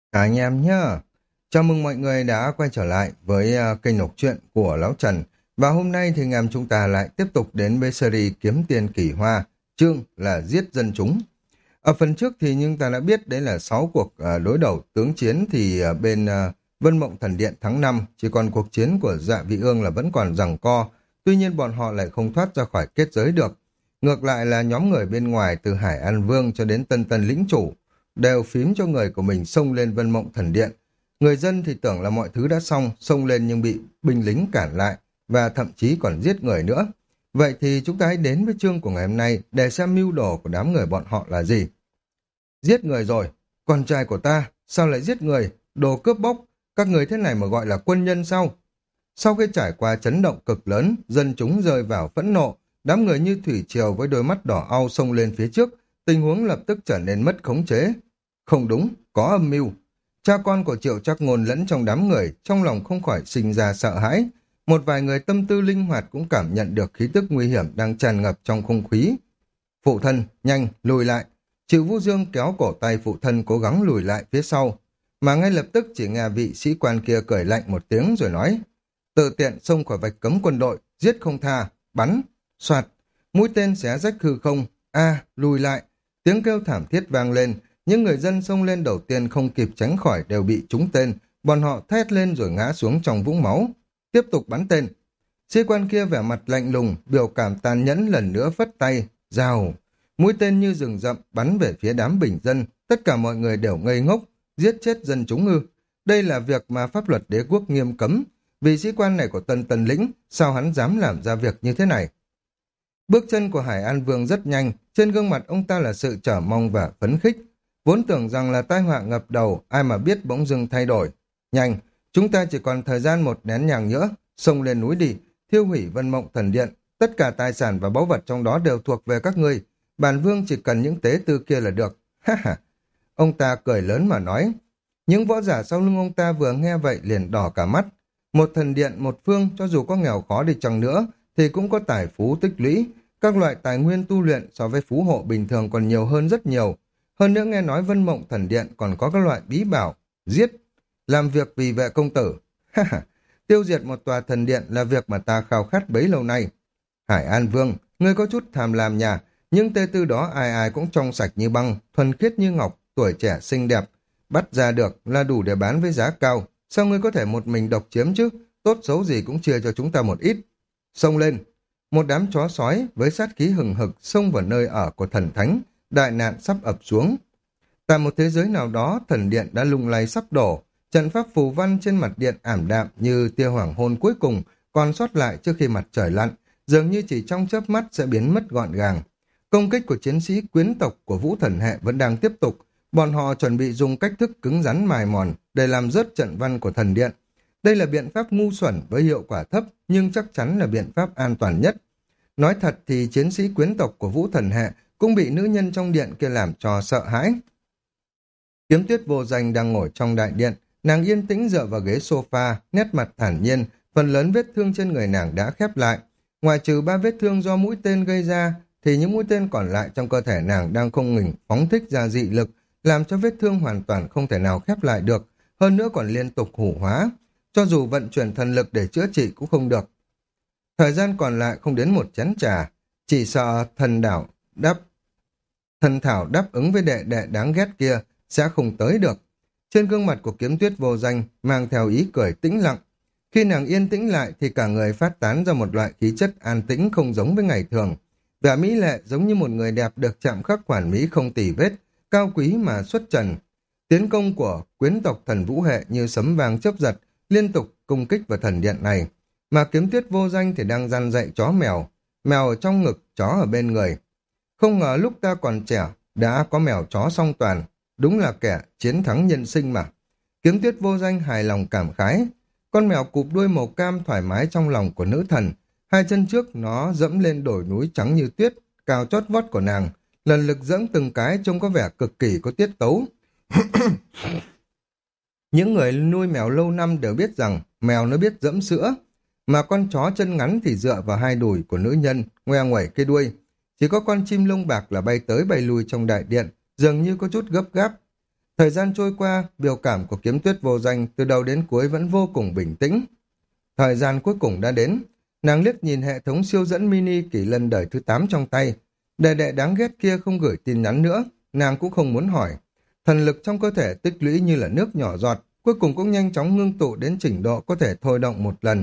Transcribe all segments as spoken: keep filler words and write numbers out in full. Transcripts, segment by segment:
Cả anh em nhá. Chào mừng mọi người đã quay trở lại với à, kênh đọc truyện của Lão Trần. Và hôm nay thì anh em chúng ta lại tiếp tục đến với series Kiếm Tiền Kỳ Hoa, chương là Giết Dân Chúng. Ở phần trước thì chúng ta đã biết đấy là sáu cuộc à, đối đầu tướng chiến thì à, bên à, Vân Mộng Thần Điện thắng năm, chỉ còn cuộc chiến của Dạ Vị Ương là vẫn còn giằng co. Tuy nhiên bọn họ lại không thoát ra khỏi kết giới được. Ngược lại là nhóm người bên ngoài từ Hải An Vương cho đến Tân Tân Lĩnh Chủ đều phím cho người của mình xông lên Vân Mộng Thần Điện. Người dân thì tưởng là mọi thứ đã xong, xông lên nhưng bị binh lính cản lại và thậm chí còn giết người nữa. Vậy thì chúng ta hãy đến với chương của ngày hôm nay để xem mưu đồ của đám người bọn họ là gì. Giết người rồi, con trai của ta, sao lại giết người, đồ cướp bóc, các người thế này mà gọi là quân nhân sao? Sau khi trải qua chấn động cực lớn, dân chúng rơi vào phẫn nộ, đám người như thủy triều với đôi mắt đỏ au xông lên phía trước, tình huống lập tức trở nên mất khống chế. Không đúng, có âm mưu. Cha con của Triệu Trác Ngôn lẫn trong đám người, trong lòng không khỏi sinh ra sợ hãi. Một vài người tâm tư linh hoạt cũng cảm nhận được khí tức nguy hiểm đang tràn ngập trong không khí. Phụ thân, nhanh, lùi lại. Triệu Vũ Dương kéo cổ tay phụ thân cố gắng lùi lại phía sau. Mà ngay lập tức chỉ nghe vị sĩ quan kia cười lạnh một tiếng rồi nói: tự tiện xông khỏi vạch cấm quân đội, giết không tha, bắn, soạt, mũi tên xé rách hư không, a, lùi lại. Tiếng kêu thảm thiết vang lên, những người dân xông lên đầu tiên không kịp tránh khỏi đều bị trúng tên, bọn họ thét lên rồi ngã xuống trong vũng máu. Tiếp tục bắn tên. Sĩ quan kia vẻ mặt lạnh lùng, biểu cảm tàn nhẫn lần nữa phất tay, rào. Mũi tên như rừng rậm bắn về phía đám bình dân, tất cả mọi người đều ngây ngốc, giết chết dân chúng ư. Đây là việc mà pháp luật đế quốc nghiêm cấm. Vị sĩ quan này của Tân Tân Lĩnh, sao hắn dám làm ra việc như thế này? Bước chân của Hải An Vương rất nhanh, trên gương mặt ông ta là sự chờ mong và phấn khích. Vốn tưởng rằng là tai họa ngập đầu, ai mà biết bỗng dưng thay đổi. Nhanh, chúng ta chỉ còn thời gian một nén nhang nữa, xông lên núi đi, thiêu hủy Vân Mộng Thần Điện. Tất cả tài sản và báu vật trong đó đều thuộc về các ngươi. Bản vương chỉ cần những tế tư kia là được. Ha ha. Ông ta cười lớn mà nói. Những võ giả sau lưng ông ta vừa nghe vậy liền đỏ cả mắt. Một thần điện, một phương, cho dù có nghèo khó đi chăng nữa, thì cũng có tài phú tích lũy. Các loại tài nguyên tu luyện so với phú hộ bình thường còn nhiều hơn rất nhiều. Hơn nữa nghe nói Vân Mộng Thần Điện còn có các loại bí bảo, giết, làm việc vì vệ công tử. Ha ha, tiêu diệt một tòa thần điện là việc mà ta khao khát bấy lâu nay. Hải An Vương, ngươi có chút tham lam nhà, những tê tư đó ai ai cũng trong sạch như băng, thuần khiết như ngọc, tuổi trẻ xinh đẹp. Bắt ra được là đủ để bán với giá cao. Sao ngươi có thể một mình độc chiếm chứ? Tốt xấu gì cũng chia cho chúng ta một ít. Xông lên. Một đám chó sói với sát khí hừng hực xông vào nơi ở của thần thánh. Đại nạn sắp ập xuống. Tại một thế giới nào đó, thần điện đã lung lay sắp đổ. Trận pháp phù văn trên mặt điện ảm đạm như tia hoàng hôn cuối cùng còn sót lại trước khi mặt trời lặn, dường như chỉ trong chớp mắt sẽ biến mất gọn gàng. Công kích của chiến sĩ quyến tộc của Vũ Thần Hệ vẫn đang tiếp tục. Bọn họ chuẩn bị dùng cách thức cứng rắn mài mòn để làm rớt trận văn của thần điện. Đây là biện pháp ngu xuẩn với hiệu quả thấp, nhưng chắc chắn là biện pháp an toàn nhất. Nói thật thì chiến sĩ quyến tộc của Vũ Thần Hệ cũng bị nữ nhân trong điện kia làm cho sợ hãi. Kiếm Tuyết Vô Danh đang ngồi trong đại điện, nàng yên tĩnh dựa vào ghế sofa, nét mặt thản nhiên, phần lớn vết thương trên người nàng đã khép lại. Ngoài trừ ba vết thương do mũi tên gây ra, thì những mũi tên còn lại trong cơ thể nàng đang không ngừng phóng thích ra dị lực, làm cho vết thương hoàn toàn không thể nào khép lại được, hơn nữa còn liên tục hủ hóa. Cho dù vận chuyển thần lực để chữa trị cũng không được. Thời gian còn lại không đến một chén trà, chỉ sợ thần đảo đáp thần thảo đáp ứng với đệ đệ đáng ghét kia sẽ không tới được. Trên gương mặt của Kiếm Tuyết Vô Danh mang theo ý cười tĩnh lặng. Khi nàng yên tĩnh lại thì cả người phát tán ra một loại khí chất an tĩnh không giống với ngày thường. Vẻ mỹ lệ giống như một người đẹp được chạm khắc hoàn mỹ không tì vết, cao quý mà xuất trần. Tiến công của quyến tộc thần Vũ Hệ như sấm vang chớp giật, liên tục công kích vào thần điện này. Mà Kiếm Tuyết Vô Danh thì đang răn dạy chó mèo, mèo ở trong ngực, chó ở bên người. Không ngờ lúc ta còn trẻ, đã có mèo chó song toàn, đúng là kẻ chiến thắng nhân sinh mà. Kiếm Tuyết Vô Danh hài lòng cảm khái. Con mèo cụp đuôi màu cam thoải mái trong lòng của nữ thần, hai chân trước nó dẫm lên đồi núi trắng như tuyết, cao chót vót của nàng, lần lực dẫm từng cái trông có vẻ cực kỳ có tiết tấu. Những người nuôi mèo lâu năm đều biết rằng mèo nó biết dẫm sữa, mà con chó chân ngắn thì dựa vào hai đùi của nữ nhân, ngoe nguẩy cái đuôi. Chỉ có con chim lông bạc là bay tới bay lui trong đại điện, dường như có chút gấp gáp. Thời gian trôi qua, biểu cảm của Kiếm Tuyết Vô Danh từ đầu đến cuối vẫn vô cùng bình tĩnh. Thời gian cuối cùng đã đến, nàng liếc nhìn hệ thống siêu dẫn mini kỷ lân đời thứ tám trong tay. Đệ đệ đáng ghét kia không gửi tin nhắn nữa, nàng cũng không muốn hỏi. Thần lực trong cơ thể tích lũy như là nước nhỏ giọt, cuối cùng cũng nhanh chóng ngưng tụ đến trình độ có thể thôi động một lần.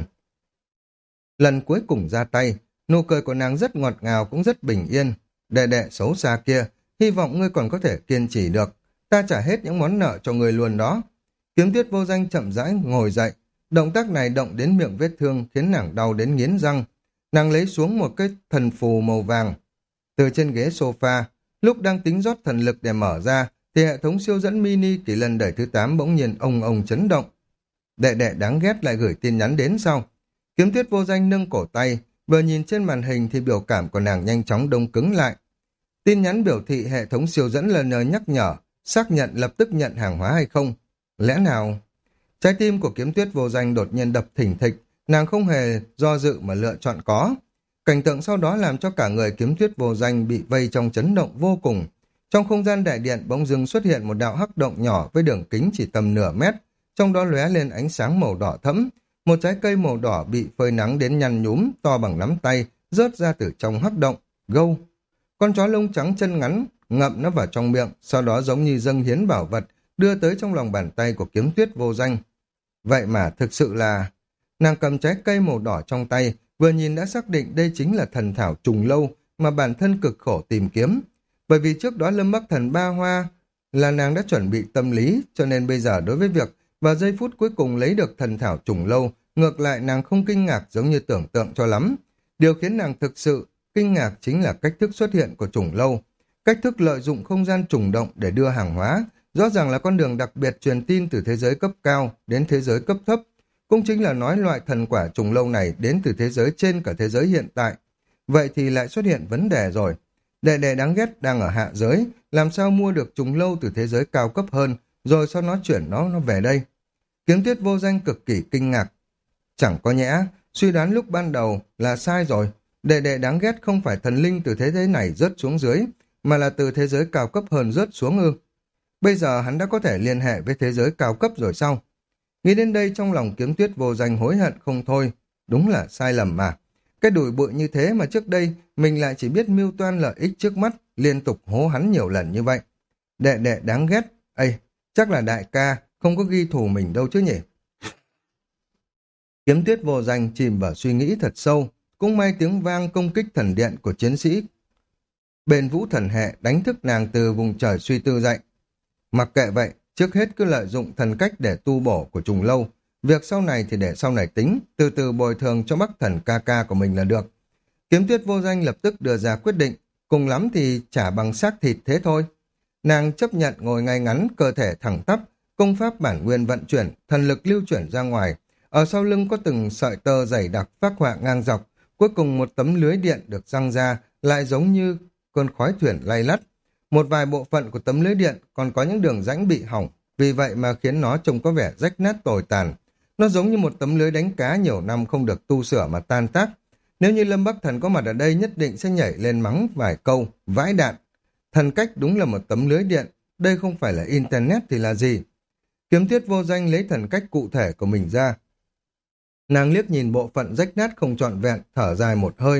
Lần cuối cùng ra tay, nụ cười của nàng rất ngọt ngào cũng rất bình yên. Đệ đệ xấu xa kia, hy vọng ngươi còn có thể kiên trì được. Ta trả hết những món nợ cho ngươi luôn đó. Kiếm Tuyết Vô Danh chậm rãi ngồi dậy. Động tác này động đến miệng vết thương khiến nàng đau đến nghiến răng. Nàng lấy xuống một cái thần phù màu vàng từ trên ghế sofa. Lúc đang tính rót thần lực để mở ra, thì hệ thống siêu dẫn mini kỷ lần đời thứ tám bỗng nhiên ông ông chấn động. Đệ đệ đáng ghét lại gửi tin nhắn đến sau. Kiếm Tuyết Vô Danh nâng cổ tay, vừa nhìn trên màn hình thì biểu cảm của nàng nhanh chóng đông cứng lại. Tin nhắn biểu thị hệ thống siêu dẫn lần nữa nhắc nhở, xác nhận lập tức nhận hàng hóa hay không. Lẽ nào? Trái tim của Kiếm Tuyết Vô Danh đột nhiên đập thình thịch, nàng không hề do dự mà lựa chọn có. Cảnh tượng sau đó làm cho cả người Kiếm Tuyết Vô Danh bị vây trong chấn động vô cùng. Trong không gian đại điện bỗng dưng xuất hiện một đạo hắc động nhỏ với đường kính chỉ tầm nửa mét, trong đó lóe lên ánh sáng màu đỏ thẫm. Một trái cây màu đỏ bị phơi nắng đến nhăn nhúm, to bằng nắm tay, rớt ra từ trong hắc động. Gâu! Con chó lông trắng chân ngắn, ngậm nó vào trong miệng, sau đó giống như dâng hiến bảo vật, đưa tới trong lòng bàn tay của Kiếm Tuyết Vô Danh. Vậy mà thực sự là... Nàng cầm trái cây màu đỏ trong tay, vừa nhìn đã xác định đây chính là thần thảo trùng lâu mà bản thân cực khổ tìm kiếm. Bởi vì trước đó Lâm Bắc Thần ba hoa là nàng đã chuẩn bị tâm lý, cho nên bây giờ đối với việc vào giây phút cuối cùng lấy được thần thảo trùng lâu, ngược lại nàng không kinh ngạc giống như tưởng tượng cho lắm. Điều khiến nàng thực sự kinh ngạc chính là cách thức xuất hiện của trùng lâu. Cách thức lợi dụng không gian trùng động để đưa hàng hóa, rõ ràng là con đường đặc biệt truyền tin từ thế giới cấp cao đến thế giới cấp thấp. Cũng chính là nói loại thần quả trùng lâu này đến từ thế giới trên cả thế giới hiện tại. Vậy thì lại xuất hiện vấn đề rồi. Đệ đệ đáng ghét đang ở hạ giới, làm sao mua được trùng lâu từ thế giới cao cấp hơn, rồi sau nó chuyển nó, nó về đây. Kiếm Tuyết Vô Danh cực kỳ kinh ngạc. Chẳng có nhẽ, suy đoán lúc ban đầu là sai rồi. Đệ đệ đáng ghét không phải thần linh từ thế giới này rớt xuống dưới, mà là từ thế giới cao cấp hơn rớt xuống ư. Bây giờ hắn đã có thể liên hệ với thế giới cao cấp rồi sao? Nghĩ đến đây trong lòng Kiếm Tuyết Vô Danh hối hận không thôi. Đúng là sai lầm mà. Cái đùi bụi như thế mà trước đây mình lại chỉ biết mưu toan lợi ích trước mắt, liên tục hố hắn nhiều lần như vậy. Đệ đệ đáng ghét. Ây, chắc là đại ca không có ghi thù mình đâu chứ nhỉ? Kiếm Tuyết Vô Danh chìm vào suy nghĩ thật sâu. Cũng may tiếng vang công kích thần điện của chiến sĩ bên vũ thần hệ đánh thức nàng từ vùng trời suy tư dậy. Mặc kệ vậy, trước hết cứ lợi dụng thần cách để tu bổ của trùng lâu. Việc sau này thì để sau này tính, từ từ bồi thường cho bắc thần ca ca của mình là được. Kiếm Tuyết Vô Danh lập tức đưa ra quyết định, cùng lắm thì trả bằng xác thịt thế thôi. Nàng chấp nhận ngồi ngay ngắn, cơ thể thẳng tắp, công pháp bản nguyên vận chuyển, thần lực lưu chuyển ra ngoài. Ở sau lưng có từng sợi tơ dày đặc phác họa ngang dọc, cuối cùng một tấm lưới điện được răng ra, lại giống như cơn khói thuyền lay lắt. Một vài bộ phận của tấm lưới điện còn có những đường rãnh bị hỏng, vì vậy mà khiến nó trông có vẻ rách nát tồi tàn. Nó giống như một tấm lưới đánh cá nhiều năm không được tu sửa mà tan tác. Nếu như Lâm Bắc Thần có mặt ở đây nhất định sẽ nhảy lên mắng vài câu, vãi đạn. Thần cách đúng là một tấm lưới điện, đây không phải là internet thì là gì. Kiếm Tuyết Vô Danh lấy thần cách cụ thể của mình ra. Nàng liếc nhìn bộ phận rách nát không trọn vẹn, thở dài một hơi.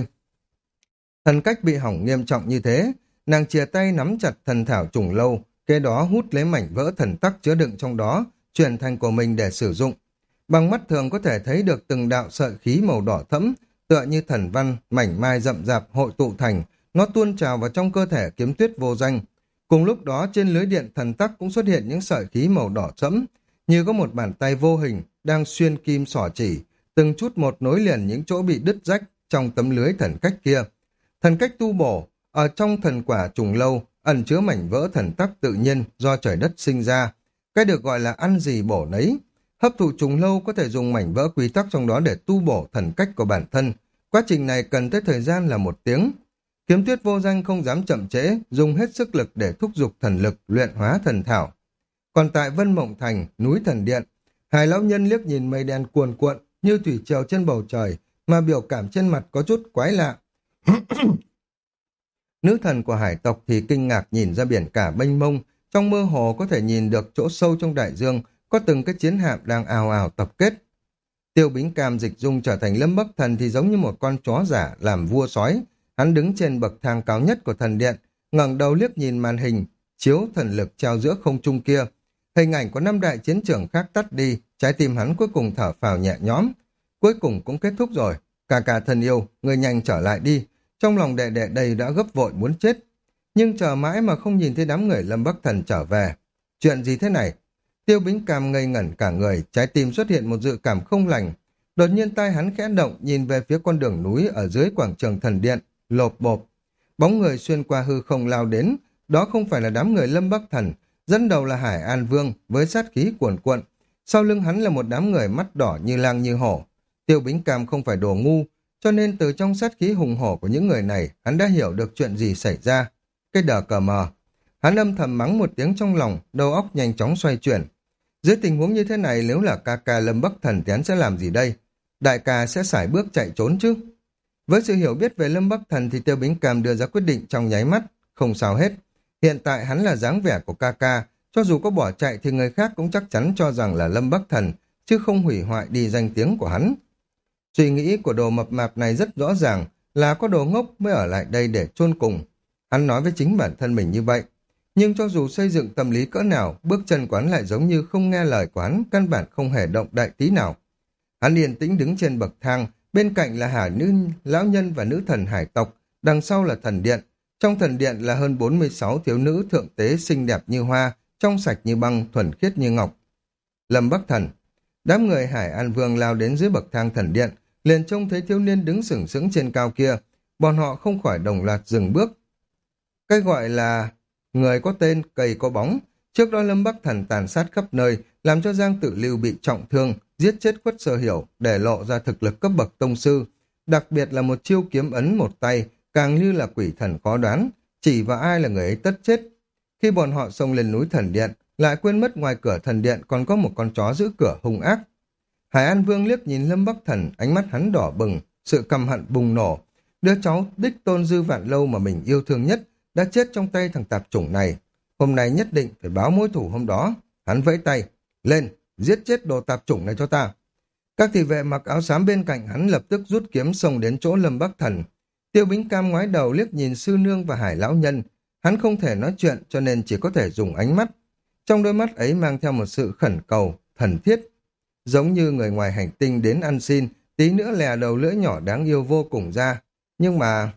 Thần cách bị hỏng nghiêm trọng như thế, nàng chìa tay nắm chặt thần thảo trùng lâu, kế đó hút lấy mảnh vỡ thần tắc chứa đựng trong đó, chuyển thành của mình để sử dụng. Bằng mắt thường có thể thấy được từng đạo sợi khí màu đỏ thẫm, tựa như thần văn, mảnh mai rậm rạp hội tụ thành, nó tuôn trào vào trong cơ thể Kiếm Tuyết Vô Danh. Cùng lúc đó trên lưới điện thần tắc cũng xuất hiện những sợi khí màu đỏ sẫm, như có một bàn tay vô hình đang xuyên kim xỏ chỉ, từng chút một nối liền những chỗ bị đứt rách trong tấm lưới thần cách kia. Thần cách tu bổ, ở trong thần quả trùng lâu, ẩn chứa mảnh vỡ thần tắc tự nhiên do trời đất sinh ra. Cái được gọi là ăn gì bổ nấy. Hấp thụ trùng lâu có thể dùng mảnh vỡ quy tắc trong đó để tu bổ thần cách của bản thân. Quá trình này cần tới thời gian là một tiếng. Kiếm Tuyết Vô Danh không dám chậm trễ, dùng hết sức lực để thúc giục thần lực luyện hóa thần thảo. Còn tại Vân Mộng Thành, núi thần điện, hai lão nhân liếc nhìn mây đen cuồn cuộn như thủy triều trên bầu trời, mà biểu cảm trên mặt có chút quái lạ. Nữ thần của hải tộc thì kinh ngạc nhìn ra biển cả mênh mông, trong mơ hồ có thể nhìn được chỗ sâu trong đại dương, có từng cái chiến hạm đang ào ào tập kết. Tiêu Bính Cam dịch dung trở thành Lâm Bắc Thần thì giống như một con chó giả làm vua sói. Hắn đứng trên bậc thang cao nhất của thần điện, ngẩng đầu liếc nhìn màn hình, chiếu thần lực treo giữa không trung kia. Hình ảnh của năm đại chiến trường khác tắt đi, trái tim hắn cuối cùng thở phào nhẹ nhõm. Cuối cùng cũng kết thúc rồi. Cà cà thân yêu, người nhanh trở lại đi. Trong lòng đệ đệ đây đã gấp vội muốn chết. Nhưng chờ mãi mà không nhìn thấy đám người Lâm Bắc Thần trở về. Chuyện gì thế này? Tiêu Bính Cam ngây ngẩn cả người, trái tim xuất hiện một dự cảm không lành. Đột nhiên tai hắn khẽ động, nhìn về phía con đường núi ở dưới quảng trường thần điện, lộp bộp. Bóng người xuyên qua hư không lao đến, đó không phải là đám người Lâm Bắc Thần, dẫn đầu là Hải An Vương với sát khí cuồn cuộn. Sau lưng hắn là một đám người mắt đỏ như lang như hổ. Tiêu Bính Cam không phải đồ ngu, cho nên từ trong sát khí hùng hổ của những người này, hắn đã hiểu được chuyện gì xảy ra. Cái đờ cờ mờ. Hắn âm thầm mắng một tiếng trong lòng, đầu óc nhanh chóng xoay chuyển. Dưới tình huống như thế này, nếu là ca ca Lâm Bắc Thần thì hắn sẽ làm gì đây? Đại ca sẽ sải bước chạy trốn chứ? Với sự hiểu biết về Lâm Bắc Thần thì Tiêu Bính Cam đưa ra quyết định trong nháy mắt, không sao hết. Hiện tại hắn là dáng vẻ của ca ca, cho dù có bỏ chạy thì người khác cũng chắc chắn cho rằng là Lâm Bắc Thần, chứ không hủy hoại đi danh tiếng của hắn. Suy nghĩ của đồ mập mạp này rất rõ ràng, là có đồ ngốc mới ở lại đây để chôn cùng. Hắn nói với chính bản thân mình như vậy. Nhưng cho dù xây dựng tâm lý cỡ nào, bước chân quán lại giống như không nghe lời quán, căn bản không hề động đại tí nào. Hắn yên tĩnh đứng trên bậc thang, bên cạnh là hải nữ lão nhân và nữ thần hải tộc, đằng sau là thần điện. Trong thần điện là hơn bốn mươi sáu thiếu nữ thượng tế xinh đẹp như hoa, trong sạch như băng, thuần khiết như ngọc. Lâm Bắc Thần. Đám người Hải An Vương lao đến dưới bậc thang thần điện, liền trông thấy thiếu niên đứng sừng sững trên cao kia. Bọn họ không khỏi đồng loạt dừng bước. Cái gọi là người có tên, cây có bóng. Trước đó Lâm Bắc Thần tàn sát khắp nơi, làm cho Giang Tử Lưu bị trọng thương, giết chết Quất Sơ Hiểu, để lộ ra thực lực cấp bậc tông sư. Đặc biệt là một chiêu kiếm ấn một tay, càng như là quỷ thần khó đoán, chỉ vào ai là người ấy tất chết. Khi bọn họ xông lên núi thần điện, lại quên mất ngoài cửa thần điện còn có một con chó giữ cửa hung ác. Hải An Vương liếc nhìn Lâm Bắc Thần, ánh mắt hắn đỏ bừng, sự căm hận bùng nổ. Đứa cháu đích tôn Dư Vạn Lâu mà mình yêu thương nhất đã chết trong tay thằng tạp chủng này. Hôm nay nhất định phải báo mối thù hôm đó. Hắn vẫy tay, lên, giết chết đồ tạp chủng này cho ta. Các thị vệ mặc áo xám bên cạnh hắn lập tức rút kiếm xông đến chỗ Lâm Bắc Thần. Tiêu Bính Cam ngoái đầu liếc nhìn sư nương và Hải lão nhân. Hắn không thể nói chuyện cho nên chỉ có thể dùng ánh mắt. Trong đôi mắt ấy mang theo một sự khẩn cầu, thần thiết. Giống như người ngoài hành tinh đến ăn xin, tí nữa lè đầu lưỡi nhỏ đáng yêu vô cùng ra. Nhưng mà...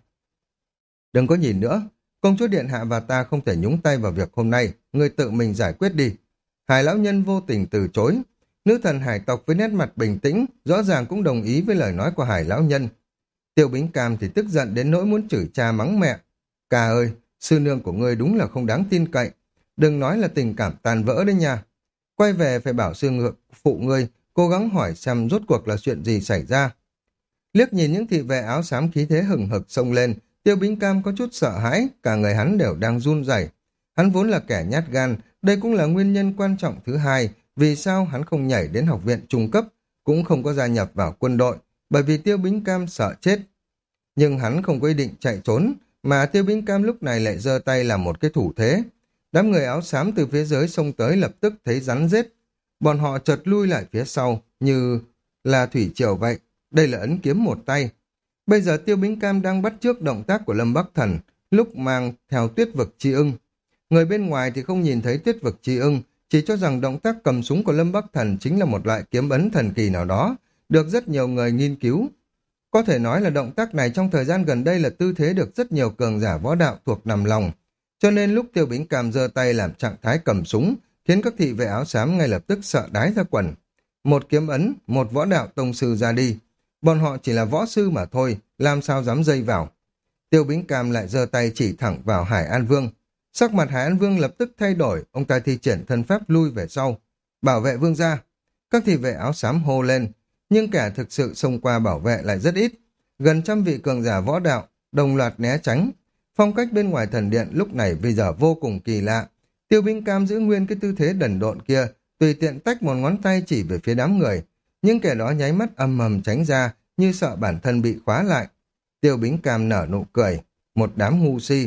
Đừng có nhìn nữa, công chúa điện hạ và ta không thể nhúng tay vào việc hôm nay, người tự mình giải quyết đi. Hải lão nhân vô tình từ chối. Nữ thần hải tộc với nét mặt bình tĩnh, rõ ràng cũng đồng ý với lời nói của Hải lão nhân. Tiêu Bính Cam thì tức giận đến nỗi muốn chửi cha mắng mẹ. Ca ơi, sư nương của ngươi đúng là không đáng tin cậy. Đừng nói là tình cảm tàn vỡ đấy nha. Quay về phải bảo sư ngược phụ ngươi, cố gắng hỏi xem rốt cuộc là chuyện gì xảy ra. Liếc nhìn những thị vệ áo xám khí thế hừng hực xông lên, Tiêu Bính Cam có chút sợ hãi, cả người hắn đều đang run rẩy. Hắn vốn là kẻ nhát gan, đây cũng là nguyên nhân quan trọng thứ hai vì sao hắn không nhảy đến học viện trung cấp, cũng không có gia nhập vào quân đội, bởi vì Tiêu Bính Cam sợ chết. Nhưng hắn không có ý định chạy trốn, mà Tiêu Bính Cam lúc này lại giơ tay làm một cái thủ thế. Đám người áo xám từ phía dưới xông tới lập tức thấy rắn rết. Bọn họ chợt lui lại phía sau, như là thủy triều vậy. Đây là ấn kiếm một tay. Bây giờ Tiêu Bính Cam đang bắt chước động tác của Lâm Bắc Thần, lúc mang theo tuyết vực chi ưng. Người bên ngoài thì không nhìn thấy tuyết vực chi ưng, chỉ cho rằng động tác cầm súng của Lâm Bắc Thần chính là một loại kiếm ấn thần kỳ nào đó, được rất nhiều người nghiên cứu. Có thể nói là động tác này trong thời gian gần đây là tư thế được rất nhiều cường giả võ đạo thuộc nằm lòng. Cho nên lúc Tiêu Bính Cam giơ tay làm trạng thái cầm súng, khiến các thị vệ áo xám ngay lập tức sợ đái ra quần. Một kiếm ấn, một võ đạo tông sư ra đi. Bọn họ chỉ là võ sư mà thôi, làm sao dám dây vào. Tiêu Bính Cam lại giơ tay chỉ thẳng vào Hải An Vương. Sắc mặt Hải An Vương lập tức thay đổi, ông ta thi triển thân pháp lui về sau. Bảo vệ vương gia. Các thị vệ áo xám hô lên, nhưng kẻ thực sự xông qua bảo vệ lại rất ít. Gần trăm vị cường giả võ đạo, đồng loạt né tránh. Phong cách bên ngoài thần điện lúc này bây giờ vô cùng kỳ lạ. Tiêu Bính Cam giữ nguyên cái tư thế đần độn kia, tùy tiện tách một ngón tay chỉ về phía đám người. Nhưng kẻ đó nháy mắt âm mầm tránh ra, như sợ bản thân bị khóa lại. Tiêu Bính Cam nở nụ cười. Một đám ngu si.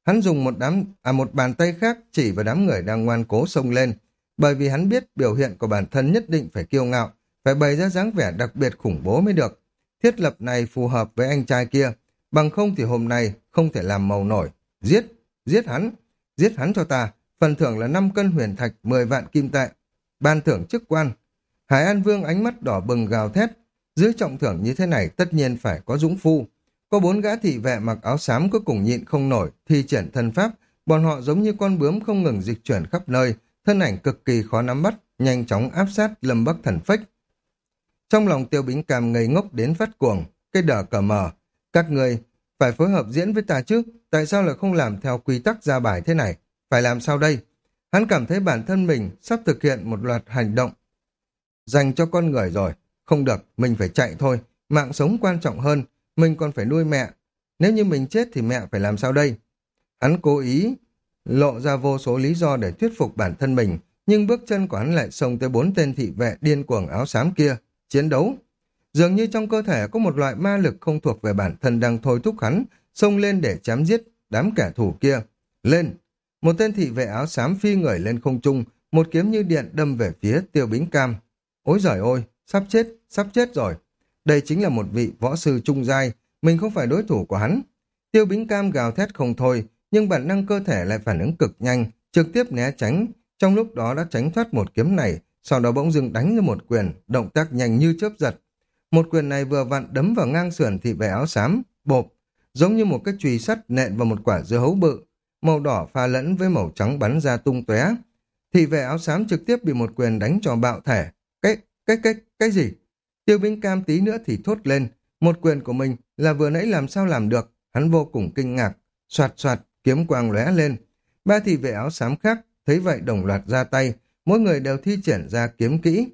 Hắn dùng một đám à một bàn tay khác chỉ vào đám người đang ngoan cố xông lên, bởi vì hắn biết biểu hiện của bản thân nhất định phải kiêu ngạo, phải bày ra dáng vẻ đặc biệt khủng bố mới được. Thiết lập này phù hợp với anh trai kia, bằng không thì hôm nay không thể làm màu nổi. Giết, giết hắn, giết hắn cho ta, phần thưởng là năm cân huyền thạch, mười vạn kim tệ, ban thưởng chức quan. Hải An Vương ánh mắt đỏ bừng gào thét, dưới trọng thưởng như thế này tất nhiên phải có dũng phu. Có bốn gã thị vệ mặc áo xám cuối cùng nhịn không nổi, thi triển thân pháp, bọn họ giống như con bướm không ngừng dịch chuyển khắp nơi, thân ảnh cực kỳ khó nắm bắt, nhanh chóng áp sát Lâm Bắc Thần Phách. Trong lòng Tiêu Bính Cam ngây ngốc đến phát cuồng, cái đờ cờ mờ, các người phải phối hợp diễn với ta chứ, tại sao lại không làm theo quy tắc ra bài thế này, phải làm sao đây? Hắn cảm thấy bản thân mình sắp thực hiện một loạt hành động dành cho con người rồi, không được, mình phải chạy thôi, mạng sống quan trọng hơn, mình còn phải nuôi mẹ, nếu như mình chết thì mẹ phải làm sao đây? Hắn cố ý lộ ra vô số lý do để thuyết phục bản thân mình, nhưng bước chân của hắn lại xông tới bốn tên thị vệ điên cuồng áo xám kia, chiến đấu. Dường như trong cơ thể có một loại ma lực không thuộc về bản thân đang thôi thúc hắn, xông lên để chém giết đám kẻ thù kia. Lên! Một tên thị vệ áo xám phi người lên không trung, một kiếm như điện đâm về phía Tiêu Bính Cam. Ôi giời ôi, sắp chết, sắp chết rồi. Đây chính là một vị võ sư trung giai, mình không phải đối thủ của hắn. Tiêu Bính Cam gào thét không thôi, nhưng bản năng cơ thể lại phản ứng cực nhanh, trực tiếp né tránh, trong lúc đó đã tránh thoát một kiếm này, sau đó bỗng dưng đánh ra một quyền, động tác nhanh như chớp giật. Một quyền này vừa vặn đấm vào ngang sườn thị vệ áo xám, bộp, giống như một cái chùy sắt nện vào một quả dưa hấu bự, màu đỏ pha lẫn với màu trắng bắn ra tung tóe. Thị vệ áo xám trực tiếp bị một quyền đánh cho bạo thể. Cái, cái, cái, cái gì? Tiêu Bính Cam tí nữa thì thốt lên, một quyền của mình là vừa nãy làm sao làm được, hắn vô cùng kinh ngạc, soạt soạt, kiếm quang lóe lên. Ba thị vệ áo xám khác thấy vậy đồng loạt ra tay, mỗi người đều thi triển ra kiếm kỹ.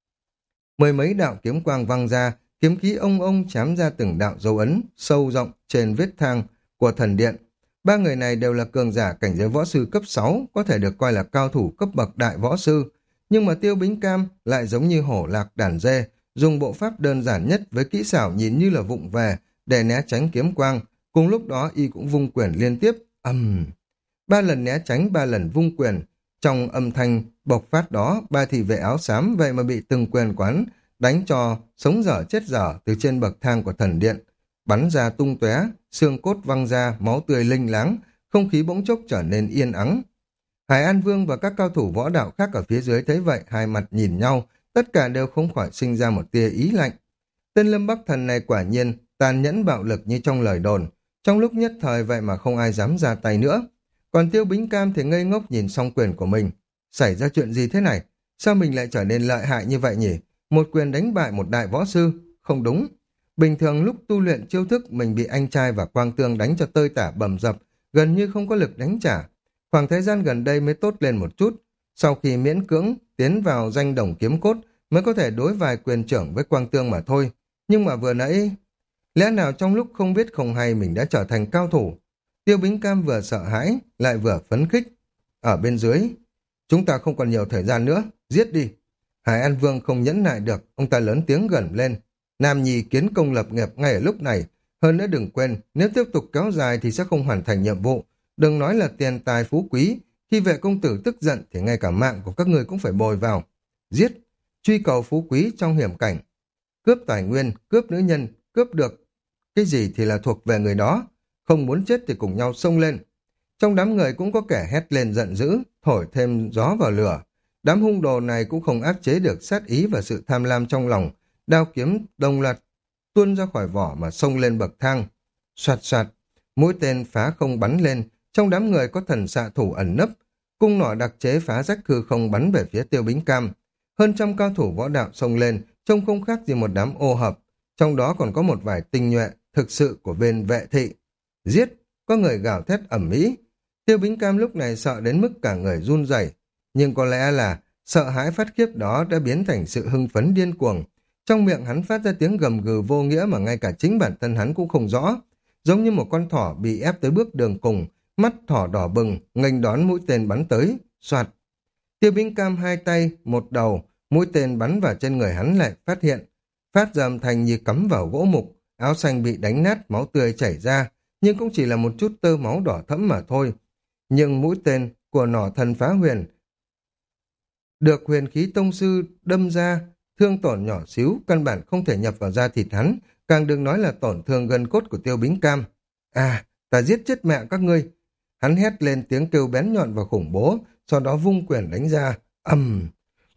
Mười mấy đạo kiếm quang văng ra, kiếm khí ông ông chém ra từng đạo dấu ấn, sâu rộng trên vết thang của thần điện. Ba người này đều là cường giả cảnh giới võ sư cấp sáu, có thể được coi là cao thủ cấp bậc đại võ sư. Nhưng mà Tiêu Bính Cam lại giống như hổ lạc đàn dê, dùng bộ pháp đơn giản nhất với kỹ xảo nhìn như là vụng về để né tránh kiếm quang. Cùng lúc đó y cũng vung quyền liên tiếp, ầm, um. ba lần né tránh, ba lần vung quyền. Trong âm thanh bộc phát đó, ba thị vệ áo xám vậy mà bị từng quyền quán đánh cho sống dở chết dở từ trên bậc thang của thần điện, bắn ra tung tóe, xương cốt văng ra, máu tươi linh láng, không khí bỗng chốc trở nên yên ắng. Hải An Vương và các cao thủ võ đạo khác ở phía dưới thấy vậy, hai mặt nhìn nhau, tất cả đều không khỏi sinh ra một tia ý lạnh. Tên Lâm Bắc Thần này quả nhiên tàn nhẫn bạo lực như trong lời đồn, trong lúc nhất thời vậy mà không ai dám ra tay nữa. Còn Tiêu Bính Cam thì ngây ngốc nhìn song quyền của mình. Xảy ra chuyện gì thế này? Sao mình lại trở nên lợi hại như vậy nhỉ? Một quyền đánh bại một đại võ sư? Không đúng. Bình thường lúc tu luyện chiêu thức mình bị anh trai và Quang Tương đánh cho tơi tả bầm dập, gần như không có lực đánh trả. Khoảng thời gian gần đây mới tốt lên một chút. Sau khi miễn cưỡng tiến vào danh đồng kiếm cốt mới có thể đối vài quyền trưởng với Quang Tương mà thôi. Nhưng mà vừa nãy, lẽ nào trong lúc không biết không hay mình đã trở thành cao thủ? Tiêu Bính Cam vừa sợ hãi, lại vừa phấn khích. Ở bên dưới, chúng ta không còn nhiều thời gian nữa, giết đi. Hải An Vương không nhẫn nại được, ông ta lớn tiếng gầm lên. Nam nhi kiến công lập nghiệp ngay ở lúc này. Hơn nữa đừng quên, nếu tiếp tục kéo dài thì sẽ không hoàn thành nhiệm vụ. Đừng nói là tiền tài phú quý, khi vệ công tử tức giận thì ngay cả mạng của các người cũng phải bồi vào. Giết, truy cầu phú quý trong hiểm cảnh. Cướp tài nguyên, cướp nữ nhân, cướp được cái gì thì là thuộc về người đó. Không muốn chết thì cùng nhau xông lên. Trong đám người cũng có kẻ hét lên giận dữ, thổi thêm gió vào lửa. Đám hung đồ này cũng không áp chế được sát ý và sự tham lam trong lòng. Đao kiếm đồng loạt tuôn ra khỏi vỏ mà xông lên bậc thang. Soạt soạt, mũi tên phá không bắn lên. Trong đám người có thần xạ thủ ẩn nấp. Cung nỏ đặc chế phá rách hư không bắn về phía Tiêu Bính Cam. Hơn trăm cao thủ võ đạo xông lên, trông không khác gì một đám ô hợp. Trong đó còn có một vài tinh nhuệ thực sự của bên vệ thị. Giết, có người gào thét ầm ĩ. Tiêu Bính Cam lúc này sợ đến mức cả người run rẩy, nhưng có lẽ là sợ hãi phát khiếp đó đã biến thành sự hưng phấn điên cuồng. Trong miệng hắn phát ra tiếng gầm gừ vô nghĩa mà ngay cả chính bản thân hắn cũng không rõ, giống như một con thỏ bị ép tới bước đường cùng, mắt thỏ đỏ bừng, nghênh đón mũi tên bắn tới, soạt. Tiêu Bính Cam hai tay, một đầu, mũi tên bắn vào trên người hắn lại phát hiện, phát ra âm thanh như cắm vào gỗ mục, áo xanh bị đánh nát, máu tươi chảy ra, nhưng cũng chỉ là một chút tơ máu đỏ thẫm mà thôi. Nhưng mũi tên của nỏ thần phá huyền được huyền khí tông sư đâm ra, thương tổn nhỏ xíu, căn bản không thể nhập vào da thịt hắn, càng đừng nói là tổn thương gân cốt của Tiêu Bính Cam. À, ta giết chết mẹ các ngươi! Hắn hét lên tiếng kêu bén nhọn và khủng bố, sau đó vung quyền đánh ra, ầm.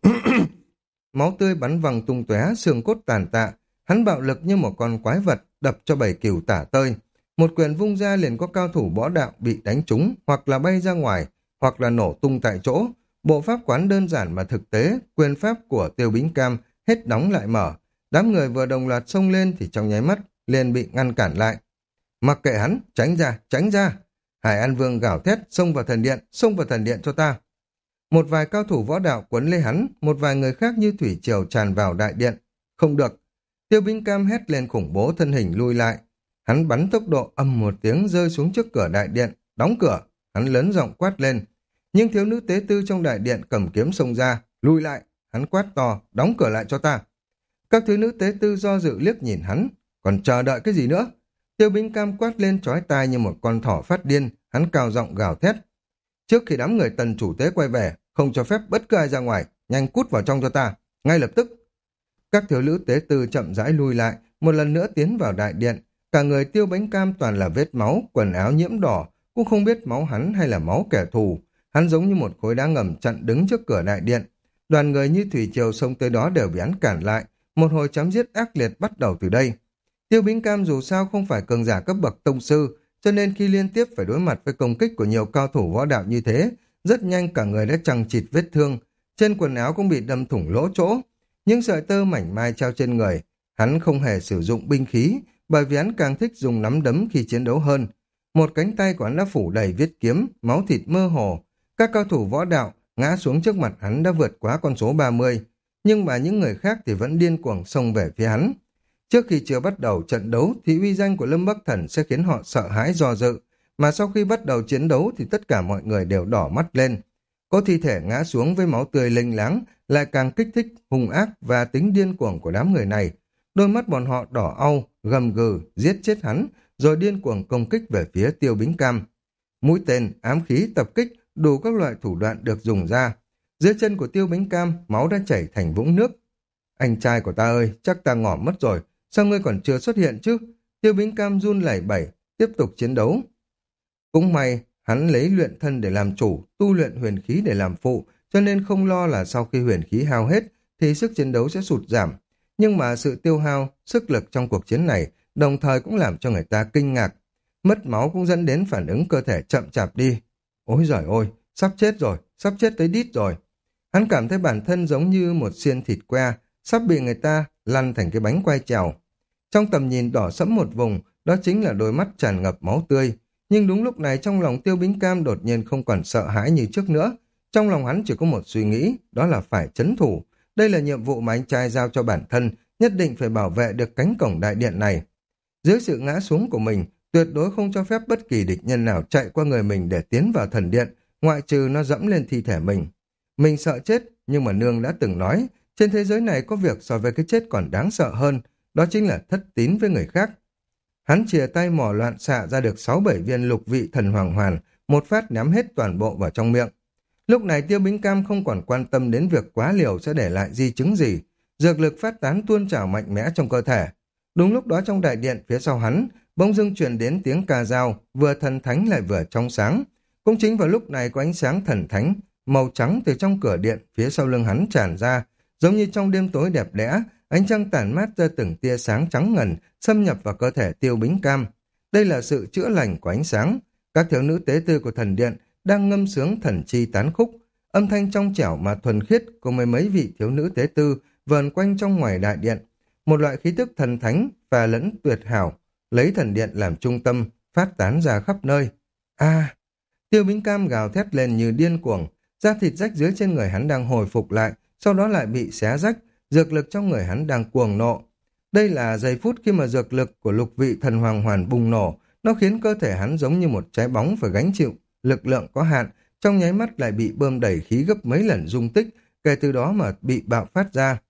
Máu tươi bắn văng tung tóe, xương cốt tàn tạ, hắn bạo lực như một con quái vật, đập cho bảy cừu tả tơi. Một quyền vung ra liền có cao thủ võ đạo bị đánh trúng, hoặc là bay ra ngoài, hoặc là nổ tung tại chỗ. Bộ pháp quán đơn giản mà thực tế, quyền pháp của Tiêu Bính Cam hết đóng lại mở. Đám người vừa đồng loạt xông lên thì trong nháy mắt liền bị ngăn cản lại. Mặc kệ hắn, tránh ra, tránh ra. Hải An Vương gào thét, xông vào thần điện, xông vào thần điện cho ta. Một vài cao thủ võ đạo quấn lấy hắn, một vài người khác như thủy triều tràn vào đại điện. Không được. Tiêu Bính Cam hét lên khủng bố, thân hình lui lại. Hắn bắn tốc độ ầm một tiếng rơi xuống trước cửa đại điện, đóng cửa. Hắn lớn giọng quát lên. Nhưng thiếu nữ tế tư trong đại điện cầm kiếm xông ra, lui lại. Hắn quát to, đóng cửa lại cho ta. Các thiếu nữ tế tư do dự liếc nhìn hắn, còn chờ đợi cái gì nữa? Tiêu Bính Cam quát lên chói tai như một con thỏ phát điên, hắn cao giọng gào thét. Trước khi đám người Tần chủ tế quay về, không cho phép bất cứ ai ra ngoài, nhanh cút vào trong cho ta, ngay lập tức. Các thiếu nữ tế tư chậm rãi lui lại, một lần nữa tiến vào đại điện. Cả người Tiêu Bính Cam toàn là vết máu, quần áo nhiễm đỏ, cũng không biết máu hắn hay là máu kẻ thù. Hắn giống như một khối đá ngầm chặn đứng trước cửa đại điện. Đoàn người như thủy triều xông tới đó đều bị hắn cản lại. Một hồi chém giết ác liệt bắt đầu từ đây. Tiêu Bính Cam dù sao không phải cường giả cấp bậc tông sư, cho nên khi liên tiếp phải đối mặt với công kích của nhiều cao thủ võ đạo như thế, rất nhanh cả người đã chằng chịt vết thương, trên quần áo cũng bị đâm thủng lỗ chỗ. Những sợi tơ mảnh mai treo trên người, hắn không hề sử dụng binh khí, bởi vì hắn càng thích dùng nắm đấm khi chiến đấu hơn. Một cánh tay của hắn đã phủ đầy vết kiếm, máu thịt mơ hồ. Các cao thủ võ đạo ngã xuống trước mặt hắn đã vượt quá con số ba mươi, nhưng mà những người khác thì vẫn điên cuồng xông về phía hắn. Trước khi chưa bắt đầu trận đấu thì uy danh của Lâm Bắc Thần sẽ khiến họ sợ hãi do dự, mà sau khi bắt đầu chiến đấu thì tất cả mọi người đều đỏ mắt lên. Có thi thể ngã xuống với máu tươi lênh láng lại càng kích thích hung ác và tính điên cuồng của đám người này. Đôi mắt bọn họ đỏ au, gầm gừ, giết chết hắn, rồi điên cuồng công kích về phía Tiêu Bính Cam. Mũi tên, ám khí, tập kích, đủ các loại thủ đoạn được dùng ra. Dưới chân của Tiêu Bính Cam, máu đã chảy thành vũng nước. Anh trai của ta ơi, chắc ta ngỏ mất rồi. Sao ngươi còn chưa xuất hiện chứ? Tiêu Bính Cam run lẩy bẩy, tiếp tục chiến đấu. Cũng may, hắn lấy luyện thân để làm chủ, tu luyện huyền khí để làm phụ, cho nên không lo là sau khi huyền khí hao hết, thì sức chiến đấu sẽ sụt giảm. Nhưng mà sự tiêu hao, sức lực trong cuộc chiến này, đồng thời cũng làm cho người ta kinh ngạc. Mất máu cũng dẫn đến phản ứng cơ thể chậm chạp đi. Ôi giời ôi, sắp chết rồi, sắp chết tới đít rồi. Hắn cảm thấy bản thân giống như một xiên thịt que, sắp bị người ta lăn thành cái bánh quay trèo. Trong tầm nhìn đỏ sẫm một vùng, đó chính là đôi mắt tràn ngập máu tươi. Nhưng đúng lúc này trong lòng Tiêu Bính Cam đột nhiên không còn sợ hãi như trước nữa. Trong lòng hắn chỉ có một suy nghĩ, đó là phải trấn thủ. Đây là nhiệm vụ mà anh trai giao cho bản thân, nhất định phải bảo vệ được cánh cổng đại điện này. Dưới sự ngã xuống của mình, tuyệt đối không cho phép bất kỳ địch nhân nào chạy qua người mình để tiến vào thần điện, ngoại trừ nó dẫm lên thi thể mình. Mình sợ chết, nhưng mà nương đã từng nói, trên thế giới này có việc so với cái chết còn đáng sợ hơn, đó chính là thất tín với người khác. Hắn chìa tay mỏ loạn xạ ra được sáu bảy viên lục vị thần hoàng hoàn, một phát ném hết toàn bộ vào trong miệng. Lúc này Tiêu Bính Cam không còn quan tâm đến việc quá liều sẽ để lại di chứng gì, dược lực phát tán tuôn trào mạnh mẽ trong cơ thể. Đúng lúc đó trong đại điện phía sau hắn, bỗng dưng truyền đến tiếng ca dao, vừa thần thánh lại vừa trong sáng. Cũng chính vào lúc này có ánh sáng thần thánh, màu trắng từ trong cửa điện phía sau lưng hắn tràn ra, giống như trong đêm tối đẹp đẽ, ánh trăng tản mát ra từng tia sáng trắng ngần, xâm nhập vào cơ thể Tiêu Bính Cam. Đây là sự chữa lành của ánh sáng. Các thiếu nữ tế tư của thần điện đang ngâm sướng thần chi tán khúc, âm thanh trong trẻo mà thuần khiết của mấy mấy vị thiếu nữ tế tư vờn quanh trong ngoài đại điện. Một loại khí tức thần thánh và lẫn tuyệt hảo, lấy thần điện làm trung tâm, phát tán ra khắp nơi. A! Tiêu Bính Cam gào thét lên như điên cuồng, da thịt rách dưới trên người hắn đang hồi phục lại, sau đó lại bị xé rách, dược lực trong người hắn đang cuồng nộ. Đây là giây phút khi mà dược lực của lục vị thần hoàng hoàn bùng nổ, nó khiến cơ thể hắn giống như một trái bóng phải gánh chịu, lực lượng có hạn, trong nháy mắt lại bị bơm đẩy khí gấp mấy lần dung tích, kể từ đó mà bị bạo phát ra.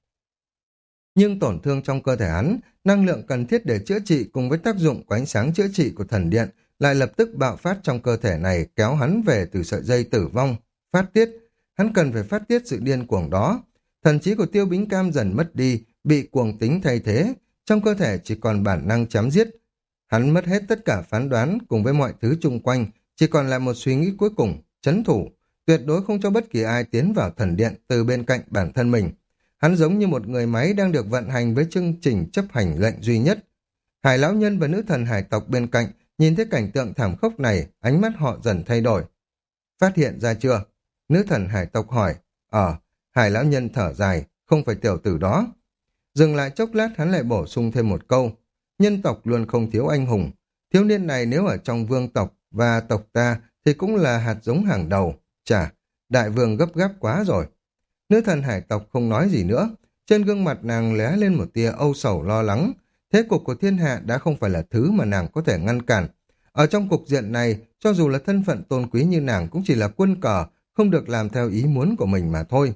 Nhưng tổn thương trong cơ thể hắn, năng lượng cần thiết để chữa trị cùng với tác dụng của ánh sáng chữa trị của thần điện lại lập tức bạo phát trong cơ thể này kéo hắn về từ sợi dây tử vong, phát tiết. Hắn cần phải phát tiết sự điên cuồng đó. Thần trí của Tiêu Bính Cam dần mất đi, bị cuồng tính thay thế, trong cơ thể chỉ còn bản năng chém giết. Hắn mất hết tất cả phán đoán cùng với mọi thứ chung quanh, chỉ còn lại một suy nghĩ cuối cùng, trấn thủ, tuyệt đối không cho bất kỳ ai tiến vào thần điện từ bên cạnh bản thân mình. Hắn giống như một người máy đang được vận hành với chương trình chấp hành lệnh duy nhất. Hải lão nhân và nữ thần hải tộc bên cạnh nhìn thấy cảnh tượng thảm khốc này, ánh mắt họ dần thay đổi. Phát hiện ra chưa? Nữ thần hải tộc hỏi. Ờ, Hải lão nhân thở dài, không phải tiểu tử đó. Dừng lại chốc lát hắn lại bổ sung thêm một câu. Nhân tộc luôn không thiếu anh hùng. Thiếu niên này nếu ở trong vương tộc và tộc ta thì cũng là hạt giống hàng đầu. Chà, đại vương gấp gáp quá rồi. Nữ thần hải tộc không nói gì nữa. Trên gương mặt nàng lóe lên một tia âu sầu lo lắng. Thế cục của thiên hạ đã không phải là thứ mà nàng có thể ngăn cản. Ở trong cục diện này, cho dù là thân phận tôn quý như nàng cũng chỉ là quân cờ, không được làm theo ý muốn của mình mà thôi.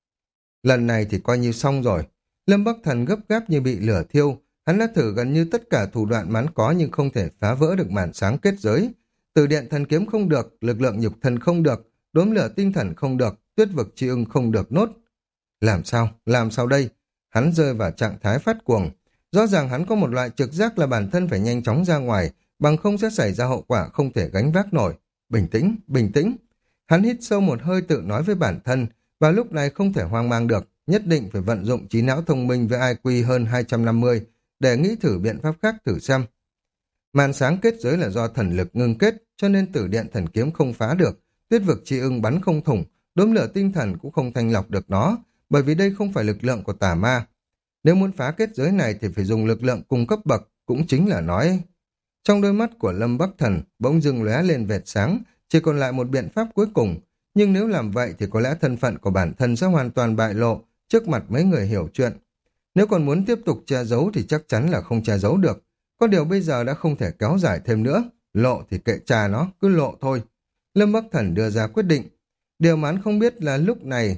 Lần này thì coi như xong rồi. Lâm Bắc Thần gấp gáp như bị lửa thiêu. Hắn đã thử gần như tất cả thủ đoạn mắn có nhưng không thể phá vỡ được màn sáng kết giới. Từ điện thần kiếm không được, lực lượng nhục thần không được, đốm lửa tinh thần không được, tuyết vực chi ưng không được nốt. Làm sao? Làm sao đây? Hắn rơi vào trạng thái phát cuồng. Rõ ràng hắn có một loại trực giác là bản thân phải nhanh chóng ra ngoài, bằng không sẽ xảy ra hậu quả không thể gánh vác nổi. Bình tĩnh, bình tĩnh. Hắn hít sâu một hơi tự nói với bản thân, và lúc này không thể hoang mang được, nhất định phải vận dụng trí não thông minh với i kiu hơn hai trăm năm mươi để nghĩ thử biện pháp khác thử xem. Màn sáng kết giới là do thần lực ngưng kết, cho nên tử điện thần kiếm không phá được, tuyết vực chi ưng bắn không thủng, đốm lửa tinh thần cũng không thanh lọc được nó, bởi vì đây không phải lực lượng của tà ma. Nếu muốn phá kết giới này thì phải dùng lực lượng cùng cấp bậc, cũng chính là nói. Trong đôi mắt của Lâm Bắc Thần bỗng dưng lóe lên vệt sáng, chỉ còn lại một biện pháp cuối cùng, nhưng nếu làm vậy thì có lẽ thân phận của bản thân sẽ hoàn toàn bại lộ trước mặt mấy người hiểu chuyện. Nếu còn muốn tiếp tục che giấu thì chắc chắn là không che giấu được. Có điều bây giờ đã không thể kéo dài thêm nữa. Lộ thì kệ cha nó, cứ lộ thôi. Lâm Bắc Thần đưa ra quyết định. Điều mà hắn không biết là lúc này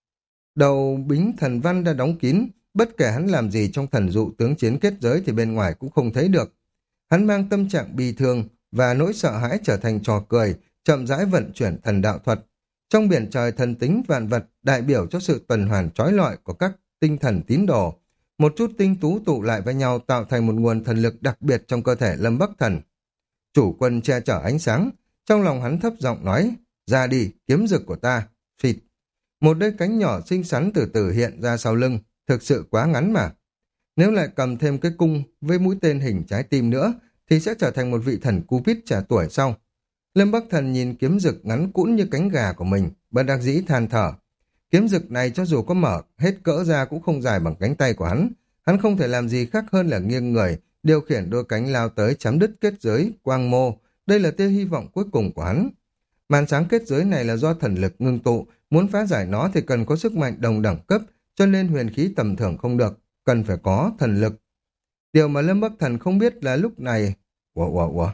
đầu bính thần văn đã đóng kín. Bất kể hắn làm gì trong thần dụ tướng chiến kết giới thì bên ngoài cũng không thấy được. Hắn mang tâm trạng bi thương và nỗi sợ hãi trở thành trò cười, chậm rãi vận chuyển thần đạo thuật. Trong biển trời thần tính vạn vật đại biểu cho sự tuần hoàn trói lọi của các tinh thần tín đồ. Một chút tinh tú tụ lại với nhau tạo thành một nguồn thần lực đặc biệt trong cơ thể Lâm Bắc Thần. Chủ quân che chở ánh sáng, trong lòng hắn thấp giọng nói, ra đi, kiếm rực của ta, phịt. Một đôi cánh nhỏ xinh xắn từ từ hiện ra sau lưng, thực sự quá ngắn mà. Nếu lại cầm thêm cái cung với mũi tên hình trái tim nữa, thì sẽ trở thành một vị thần Cupid trẻ tuổi sau. Lâm Bắc Thần nhìn kiếm rực ngắn cũn như cánh gà của mình, bất đắc dĩ than thở. Kiếm rực này cho dù có mở hết cỡ ra cũng không dài bằng cánh tay của hắn. Hắn không thể làm gì khác hơn là nghiêng người, điều khiển đôi cánh lao tới chấm đứt kết giới, quang mô. Đây là tia hy vọng cuối cùng của hắn. Màn sáng kết giới này là do thần lực ngưng tụ, muốn phá giải nó thì cần có sức mạnh đồng đẳng cấp, cho nên huyền khí tầm thường không được, cần phải có thần lực. Điều mà Lâm Bắc Thần không biết là lúc này... Ủa, ủa, ủa.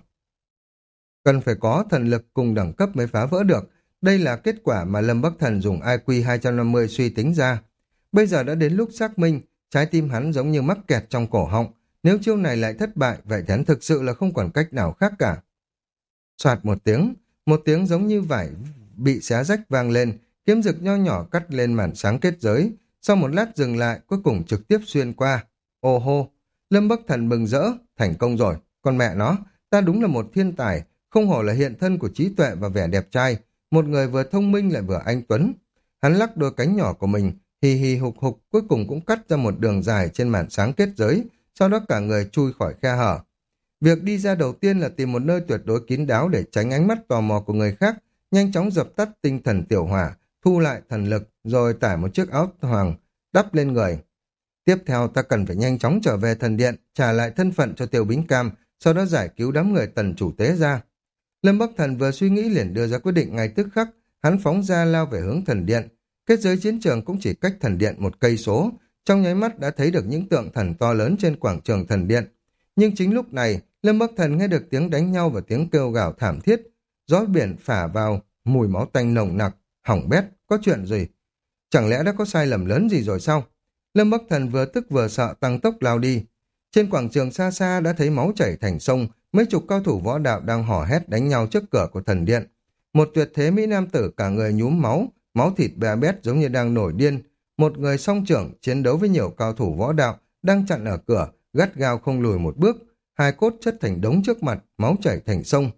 Cần phải có thần lực cùng đẳng cấp mới phá vỡ được. Đây là kết quả mà Lâm Bắc Thần dùng i kiu hai trăm năm mươi suy tính ra. Bây giờ đã đến lúc xác minh, trái tim hắn giống như mắc kẹt trong cổ họng. Nếu chiêu này lại thất bại, vậy thì hắn thực sự là không còn cách nào khác cả. Soạt một tiếng, một tiếng giống như vải bị xé rách vang lên, kiếm rực nho nhỏ cắt lên màn sáng kết giới. Sau một lát dừng lại, cuối cùng trực tiếp xuyên qua. Ô hô, Lâm Bắc Thần mừng rỡ, thành công rồi. Con mẹ nó, ta đúng là một thiên tài, không hổ là hiện thân của trí tuệ và vẻ đẹp trai, một người vừa thông minh lại vừa anh tuấn. Hắn lắc đôi cánh nhỏ của mình, hì hì hục hục, cuối cùng cũng cắt ra một đường dài trên màn sáng kết giới, sau đó cả người chui khỏi khe hở. Việc đi ra đầu tiên là tìm một nơi tuyệt đối kín đáo để tránh ánh mắt tò mò của người khác, nhanh chóng dập tắt tinh thần tiểu hỏa, thu lại thần lực, rồi tải một chiếc áo hoàng đắp lên người. Tiếp theo ta cần phải nhanh chóng trở về thần điện, trả lại thân phận cho Tiêu Bính Cam, sau đó giải cứu đám người tần chủ tế ra. Lâm Bắc Thần vừa suy nghĩ liền đưa ra quyết định ngay tức khắc, hắn phóng ra lao về hướng thần điện. Kết giới chiến trường cũng chỉ cách thần điện một cây số, trong nháy mắt đã thấy được những tượng thần to lớn trên quảng trường thần điện. Nhưng chính lúc này, Lâm Bắc Thần nghe được tiếng đánh nhau và tiếng kêu gào thảm thiết, gió biển phả vào, mùi máu tanh nồng nặc, hỏng bét, có chuyện gì? Chẳng lẽ đã có sai lầm lớn gì rồi sao? Lâm Bắc Thần vừa tức vừa sợ tăng tốc lao đi. Trên quảng trường xa xa đã thấy máu chảy thành sông, mấy chục cao thủ võ đạo đang hò hét đánh nhau trước cửa của thần điện. Một tuyệt thế mỹ nam tử cả người nhúm máu, máu thịt bè bét giống như đang nổi điên. Một người song trưởng chiến đấu với nhiều cao thủ võ đạo đang chặn ở cửa, gắt gao không lùi một bước. Hai cốt chất thành đống trước mặt, máu chảy thành sông.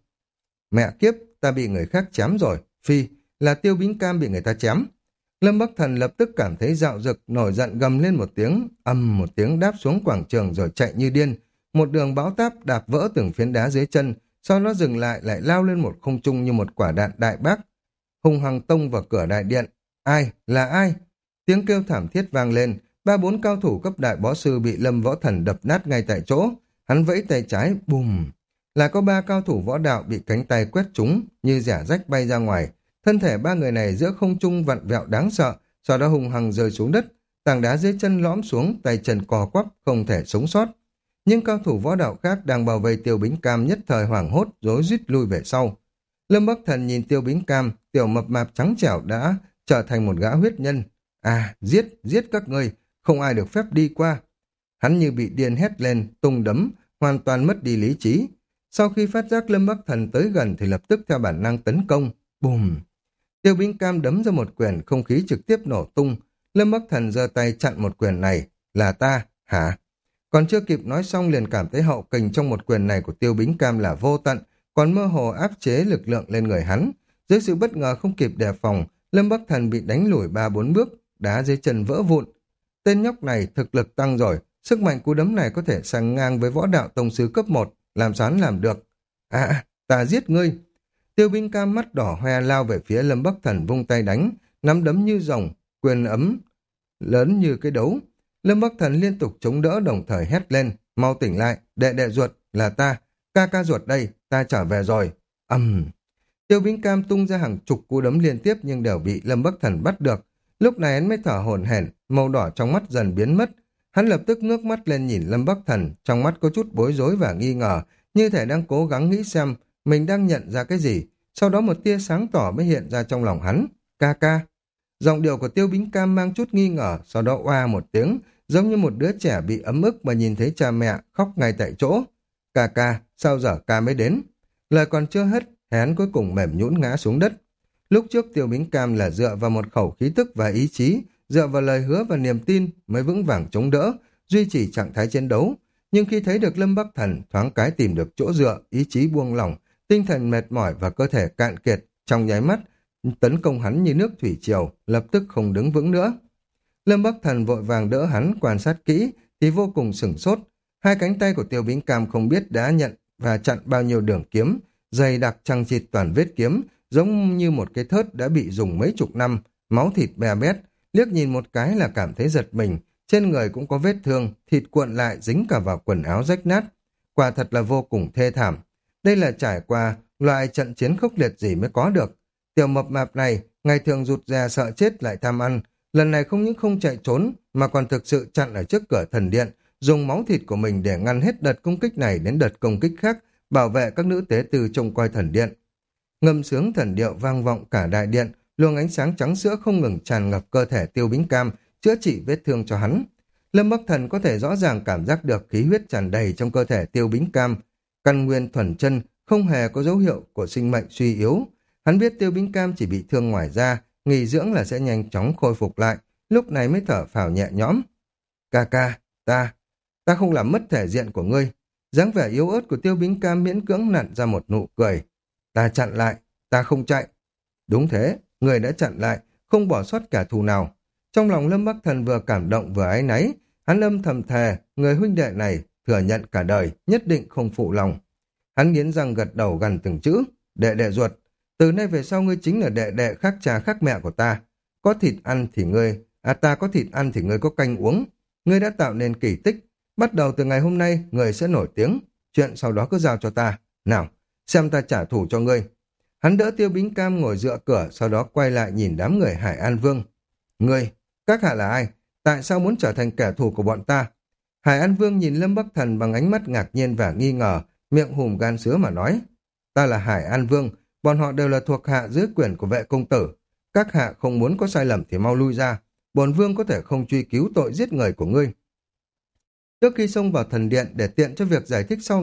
Mẹ kiếp, ta bị người khác chém rồi. Phi, là Tiêu Bính Cam bị người ta chém. Lâm Bắc Thần lập tức cảm thấy dạo dực, nổi giận gầm lên một tiếng, ầm một tiếng đáp xuống quảng trường rồi chạy như điên. Một đường bão táp đạp vỡ từng phiến đá dưới chân, sau đó dừng lại lại lao lên một không trung như một quả đạn đại bác. Hung hăng tông vào cửa đại điện. Ai? Là ai? Tiếng kêu thảm thiết vang lên, ba bốn cao thủ cấp đại bó sư bị Lâm Võ Thần đập nát ngay tại chỗ. Hắn vẫy tay trái, bùm. Là có ba cao thủ võ đạo bị cánh tay quét trúng, như rẻ rách bay ra ngoài. Thân thể ba người này giữa không trung vặn vẹo đáng sợ, sau đó hung hăng rơi xuống đất. Tảng đá dưới chân lõm xuống, tay chân cò quắp, không thể sống sót. Nhưng cao thủ võ đạo khác đang bảo vệ Tiêu Bính Cam nhất thời hoảng hốt, rối rít lui về sau. Lâm Bắc Thần nhìn Tiêu Bính Cam, tiểu mập mạp trắng trẻo đã trở thành một gã huyết nhân. À, giết, giết các ngươi, không ai được phép đi qua. Hắn như bị điên hét lên, tung đấm, hoàn toàn mất đi lý trí. Sau khi phát giác Lâm Bắc Thần tới gần thì lập tức theo bản năng tấn công. Bùm! Tiêu Bính Cam đấm ra một quyền, không khí trực tiếp nổ tung. Lâm Bắc Thần giơ tay chặn một quyền này. Là ta, hả? Còn chưa kịp nói xong liền cảm thấy hậu kình trong một quyền này của Tiêu Bính Cam là vô tận, còn mơ hồ áp chế lực lượng lên người hắn. Dưới sự bất ngờ không kịp đề phòng, Lâm Bắc Thần bị đánh lùi ba bốn bước, đá dưới chân vỡ vụn. Tên nhóc này thực lực tăng rồi, sức mạnh cú đấm này có thể sánh ngang với võ đạo tông sư cấp một, làm sao hắn làm được? À, ta giết ngươi! Tiêu Bính Cam mắt đỏ hoe lao về phía Lâm Bắc Thần vung tay đánh, nắm đấm như rồng, quyền ấm lớn như cái đấu. Lâm Bắc Thần liên tục chống đỡ đồng thời hét lên, mau tỉnh lại, đệ đệ ruột, là ta, ca ca ruột đây, ta trở về rồi. Ầm. Uhm. Tiêu Bính Cam tung ra hàng chục cú đấm liên tiếp nhưng đều bị Lâm Bắc Thần bắt được. Lúc này hắn mới thở hổn hển, màu đỏ trong mắt dần biến mất. Hắn lập tức ngước mắt lên nhìn Lâm Bắc Thần, trong mắt có chút bối rối và nghi ngờ, như thể đang cố gắng nghĩ xem mình đang nhận ra cái gì. Sau đó một tia sáng tỏ mới hiện ra trong lòng hắn. Ca ca. Giọng điệu của Tiêu Bính Cam mang chút nghi ngờ, sau đó oa một tiếng, giống như một đứa trẻ bị ấm ức mà nhìn thấy cha mẹ khóc ngay tại chỗ. Ca ca, sao giờ ca mới đến? Lời còn chưa hết, hắn cuối cùng mềm nhũn ngã xuống đất. Lúc trước Tiêu Bính Cam là dựa vào một khẩu khí tức và ý chí, dựa vào lời hứa và niềm tin mới vững vàng chống đỡ, duy trì trạng thái chiến đấu. Nhưng khi thấy được Lâm Bắc Thần thoáng cái tìm được chỗ dựa, ý chí buông lỏng, tinh thần mệt mỏi và cơ thể cạn kiệt, trong nháy mắt, tấn công hắn như nước thủy triều, lập tức không đứng vững nữa. Lâm Bắc Thần vội vàng đỡ hắn quan sát kỹ, thì vô cùng sửng sốt. Hai cánh tay của Tiêu Bính Cam không biết đã nhận và chặn bao nhiêu đường kiếm, dày đặc chằng chịt toàn vết kiếm, giống như một cái thớt đã bị dùng mấy chục năm, máu thịt bè bét, liếc nhìn một cái là cảm thấy giật mình, trên người cũng có vết thương, thịt cuộn lại dính cả vào quần áo rách nát. Quả thật là vô cùng thê thảm. Đây là trải qua loại trận chiến khốc liệt gì mới có được. Tiểu mập mạp này, ngày thường rụt rè sợ chết lại tham ăn, lần này không những không chạy trốn, mà còn thực sự chặn ở trước cửa thần điện, dùng máu thịt của mình để ngăn hết đợt công kích này đến đợt công kích khác, bảo vệ các nữ tế tử trông coi thần điện. Ngâm sướng thần điệu vang vọng cả đại điện, luồng ánh sáng trắng sữa không ngừng tràn ngập cơ thể Tiêu Bính Cam, chữa trị vết thương cho hắn. Lâm Bắc Thần có thể rõ ràng cảm giác được khí huyết tràn đầy trong cơ thể Tiêu Bính Cam, căn nguyên thuần chân, không hề có dấu hiệu của sinh mệnh suy yếu. Hắn biết Tiêu Bính Cam chỉ bị thương ngoài da, nghỉ dưỡng là sẽ nhanh chóng khôi phục lại, lúc này mới thở phào nhẹ nhõm. Ca ca, ta, ta không làm mất thể diện của ngươi. Dáng vẻ yếu ớt của Tiêu Bính Cam miễn cưỡng nặn ra một nụ cười. Ta chặn lại, ta không chạy. Đúng thế, người đã chặn lại, không bỏ sót kẻ thù nào. Trong lòng Lâm Bắc Thần vừa cảm động vừa áy náy, hắn âm thầm thề, người huynh đệ này thừa nhận cả đời, nhất định không phụ lòng. Hắn nghiến răng gật đầu gần từng chữ, đệ đệ ruột, từ nay về sau ngươi chính là đệ đệ khác cha khác mẹ của ta. Có thịt ăn thì ngươi, à ta có thịt ăn thì ngươi có canh uống. Ngươi đã tạo nên kỳ tích, bắt đầu từ ngày hôm nay ngươi sẽ nổi tiếng, chuyện sau đó cứ giao cho ta. Nào, xem ta trả thù cho ngươi. Hắn đỡ Tiêu Bính Cam ngồi dựa cửa, sau đó quay lại nhìn đám người Hải An Vương. Ngươi, các hạ là ai? Tại sao muốn trở thành kẻ thù của bọn ta? Hải An Vương nhìn Lâm Bắc Thần bằng ánh mắt ngạc nhiên và nghi ngờ, miệng hùm gan sứa mà nói. Ta là Hải An Vương, bọn họ đều là thuộc hạ dưới quyền của vệ công tử. Các hạ không muốn có sai lầm thì mau lui ra, bổn vương có thể không truy cứu tội giết người của ngươi. Trước khi xông vào thần điện để tiện cho việc giải thích sau này,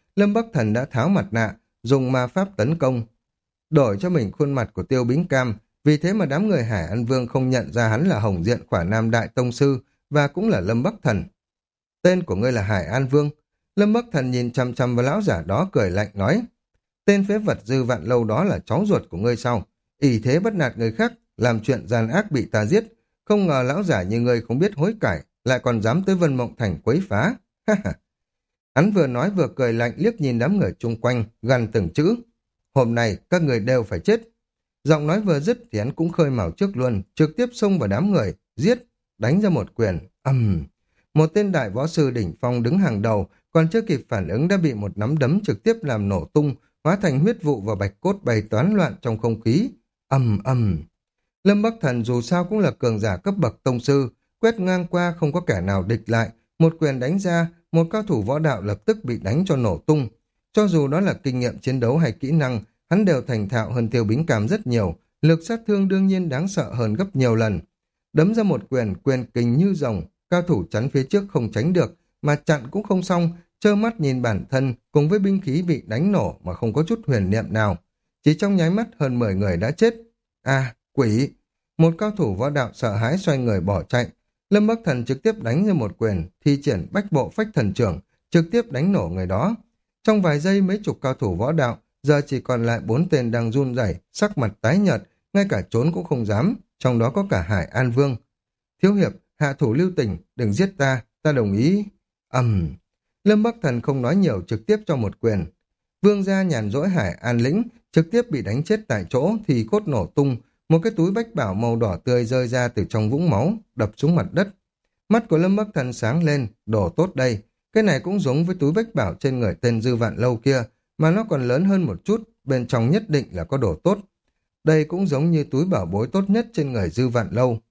Lâm Bắc Thần đã tháo mặt nạ, dùng ma pháp tấn công, đổi cho mình khuôn mặt của Tiêu Bính Cam, vì thế mà đám người Hải An Vương không nhận ra hắn là Hồng Diện Khỏa Nam Đại Tông Sư và cũng là Lâm Bắc Thần. Tên của ngươi là Hải An Vương. Lâm Bắc Thần nhìn chăm chăm vào lão giả đó cười lạnh nói, tên phế vật Dư Vạn Lâu đó là cháu ruột của ngươi sao? Ỷ thế bắt nạt người khác, làm chuyện gian ác bị ta giết. Không ngờ lão giả như ngươi không biết hối cải, lại còn dám tới Vân Mộng Thành quấy phá. Ha ha. Hắn vừa nói vừa cười lạnh liếc nhìn đám người chung quanh, gằn từng chữ. Hôm nay các người đều phải chết. Giọng nói vừa dứt thì hắn cũng khơi mào trước luôn, trực tiếp xông vào đám người, giết, đánh ra một quyền. ầm, um. Một tên đại võ sư đỉnh phong đứng hàng đầu, còn chưa kịp phản ứng đã bị một nắm đấm trực tiếp làm nổ tung, hóa thành huyết vụ và bạch cốt bay toán loạn trong không khí. ầm ầm. Lâm Bắc Thần dù sao cũng là cường giả cấp bậc tông sư, quét ngang qua không có kẻ nào địch lại, một quyền đánh ra, một cao thủ võ đạo lập tức bị đánh cho nổ tung. Cho dù đó là kinh nghiệm chiến đấu hay kỹ năng, hắn đều thành thạo hơn Tiêu Bính Cam rất nhiều, lực sát thương đương nhiên đáng sợ hơn gấp nhiều lần. Đấm ra một quyền, quyền kình như rồng, cao thủ chắn phía trước không tránh được, mà chặn cũng không xong, trơ mắt nhìn bản thân cùng với binh khí bị đánh nổ mà không có chút huyền niệm nào. Chỉ trong nháy mắt hơn mười người đã chết. À, quỷ! Một cao thủ võ đạo sợ hãi xoay người bỏ chạy. Lâm Bắc Thần trực tiếp đánh ra một quyền, thi triển bách bộ phách thần trưởng, trực tiếp đánh nổ người đó. Trong vài giây mấy chục cao thủ võ đạo, giờ chỉ còn lại bốn tên đang run rẩy, sắc mặt tái nhợt, ngay cả trốn cũng không dám, trong đó có cả Hải An Vương. Thiếu hiệp, hạ thủ lưu tình, đừng giết ta, ta đồng ý. ầm, um. Lâm Bắc Thần không nói nhiều trực tiếp cho một quyền. Vương gia nhàn rỗi Hải An Lĩnh, trực tiếp bị đánh chết tại chỗ thì cốt nổ tung, một cái túi bách bảo màu đỏ tươi rơi ra từ trong vũng máu, đập xuống mặt đất. Mắt của Lâm Bắc Thần sáng lên, đồ tốt đây. Cái này cũng giống với túi bách bảo trên người tên Dư Vạn Lâu kia, mà nó còn lớn hơn một chút, bên trong nhất định là có đồ tốt. Đây cũng giống như túi bảo bối tốt nhất trên người Dư Vạn Lâu.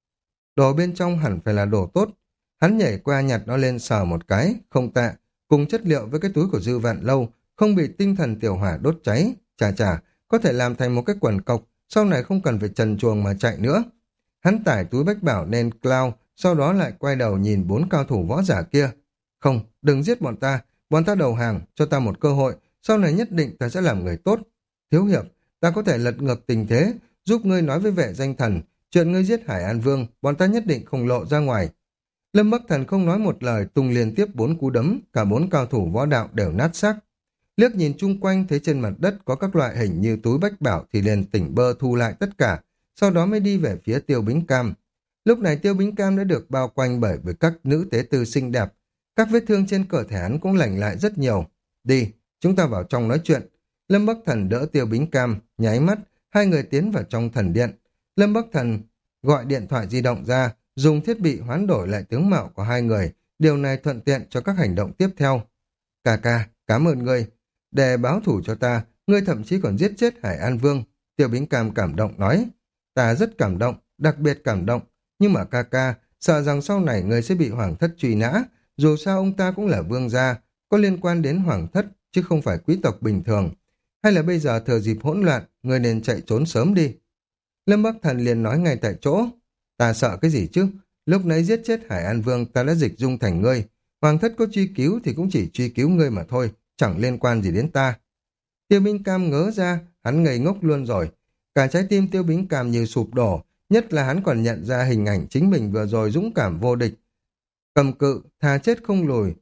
Đồ bên trong hẳn phải là đồ tốt. Hắn nhảy qua nhặt nó lên sờ một cái, không tệ, cùng chất liệu với cái túi của Dư Vạn Lâu, không bị tinh thần tiểu hỏa đốt cháy, chà chà, có thể làm thành một cái quần cộc, sau này không cần phải trần truồng mà chạy nữa. Hắn tải túi bách bảo lên cloud, sau đó lại quay đầu nhìn bốn cao thủ võ giả kia. Không, đừng giết bọn ta, bọn ta đầu hàng, cho ta một cơ hội, sau này nhất định ta sẽ làm người tốt. Thiếu hiệp, ta có thể lật ngược tình thế, giúp ngươi nói với vệ danh thần, chuyện ngươi giết Hải An Vương, bọn ta nhất định không lộ ra ngoài. Lâm Bắc Thần không nói một lời, tung liên tiếp bốn cú đấm, cả bốn cao thủ võ đạo đều nát xác. Liếc nhìn chung quanh thấy trên mặt đất có các loại hình như túi bách bảo thì liền tỉnh bơ thu lại tất cả, sau đó mới đi về phía Tiêu Bính Cam. Lúc này Tiêu Bính Cam đã được bao quanh bởi bởi các nữ tế tư xinh đẹp, các vết thương trên cơ thể hắn cũng lành lại rất nhiều. Đi, chúng ta vào trong nói chuyện. Lâm Bắc Thần đỡ Tiêu Bính Cam, nháy mắt, hai người tiến vào trong thần điện. Lâm Bắc Thần gọi điện thoại di động ra, dùng thiết bị hoán đổi lại tướng mạo của hai người, điều này thuận tiện cho các hành động tiếp theo. Cà ca, cảm ơn ngươi. Để báo thủ cho ta, ngươi thậm chí còn giết chết Hải An Vương. Tiêu Bính Cam cảm động nói. Ta rất cảm động, đặc biệt cảm động. Nhưng mà ca ca, sợ rằng sau này ngươi sẽ bị hoàng thất truy nã. Dù sao ông ta cũng là vương gia, có liên quan đến hoàng thất, chứ không phải quý tộc bình thường. Hay là bây giờ thừa dịp hỗn loạn, ngươi nên chạy trốn sớm đi. Lâm Bắc Thần liền nói ngay tại chỗ. Ta sợ cái gì chứ? Lúc nãy giết chết Hải An Vương ta đã dịch dung thành ngươi. Hoàng thất có truy cứu thì cũng chỉ truy cứu ngươi mà thôi, chẳng liên quan gì đến ta. Tiêu Bính Cam ngớ ra, hắn ngây ngốc luôn rồi. Cả trái tim Tiêu Bính Cam như sụp đổ, nhất là hắn còn nhận ra hình ảnh chính mình vừa rồi dũng cảm vô địch. Cầm cự, thà chết không lùi.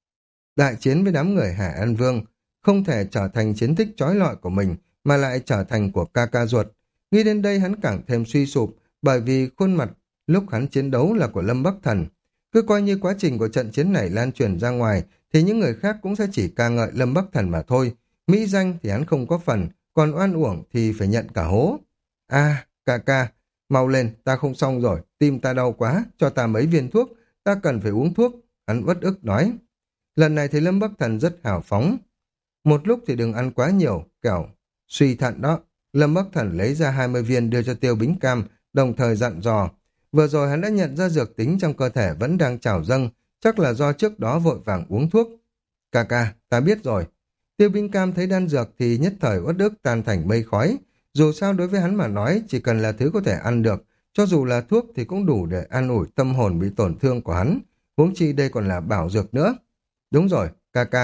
Đại chiến với đám người Hải An Vương, không thể trở thành chiến tích chói lọi của mình, mà lại trở thành của ca ca ruột. Nghĩ đến đây hắn càng thêm suy sụp, bởi vì khuôn mặt lúc hắn chiến đấu là của Lâm Bắc Thần. Cứ coi như quá trình của trận chiến này lan truyền ra ngoài, thì những người khác cũng sẽ chỉ ca ngợi Lâm Bắc Thần mà thôi. Mỹ danh thì hắn không có phần, còn oan uổng thì phải nhận cả hố. À, ca ca, mau lên, ta không xong rồi, tim ta đau quá, cho ta mấy viên thuốc, ta cần phải uống thuốc. Hắn uất ức nói. Lần này thì Lâm Bắc Thần rất hào phóng. Một lúc thì đừng ăn quá nhiều, kẻo suy thận đó. Lâm Bắc Thần lấy ra hai mươi viên đưa cho Tiêu Bính Cam, đồng thời dặn dò. Vừa rồi hắn đã nhận ra dược tính trong cơ thể vẫn đang trào dâng, chắc là do trước đó vội vàng uống thuốc. Ca ca, ta biết rồi. Tiêu Bính Cam thấy đan dược thì nhất thời uất ức tan thành mây khói. Dù sao đối với hắn mà nói, chỉ cần là thứ có thể ăn được, cho dù là thuốc thì cũng đủ để an ủi tâm hồn bị tổn thương của hắn. Huống chi đây còn là bảo dược nữa. Đúng rồi, ca ca,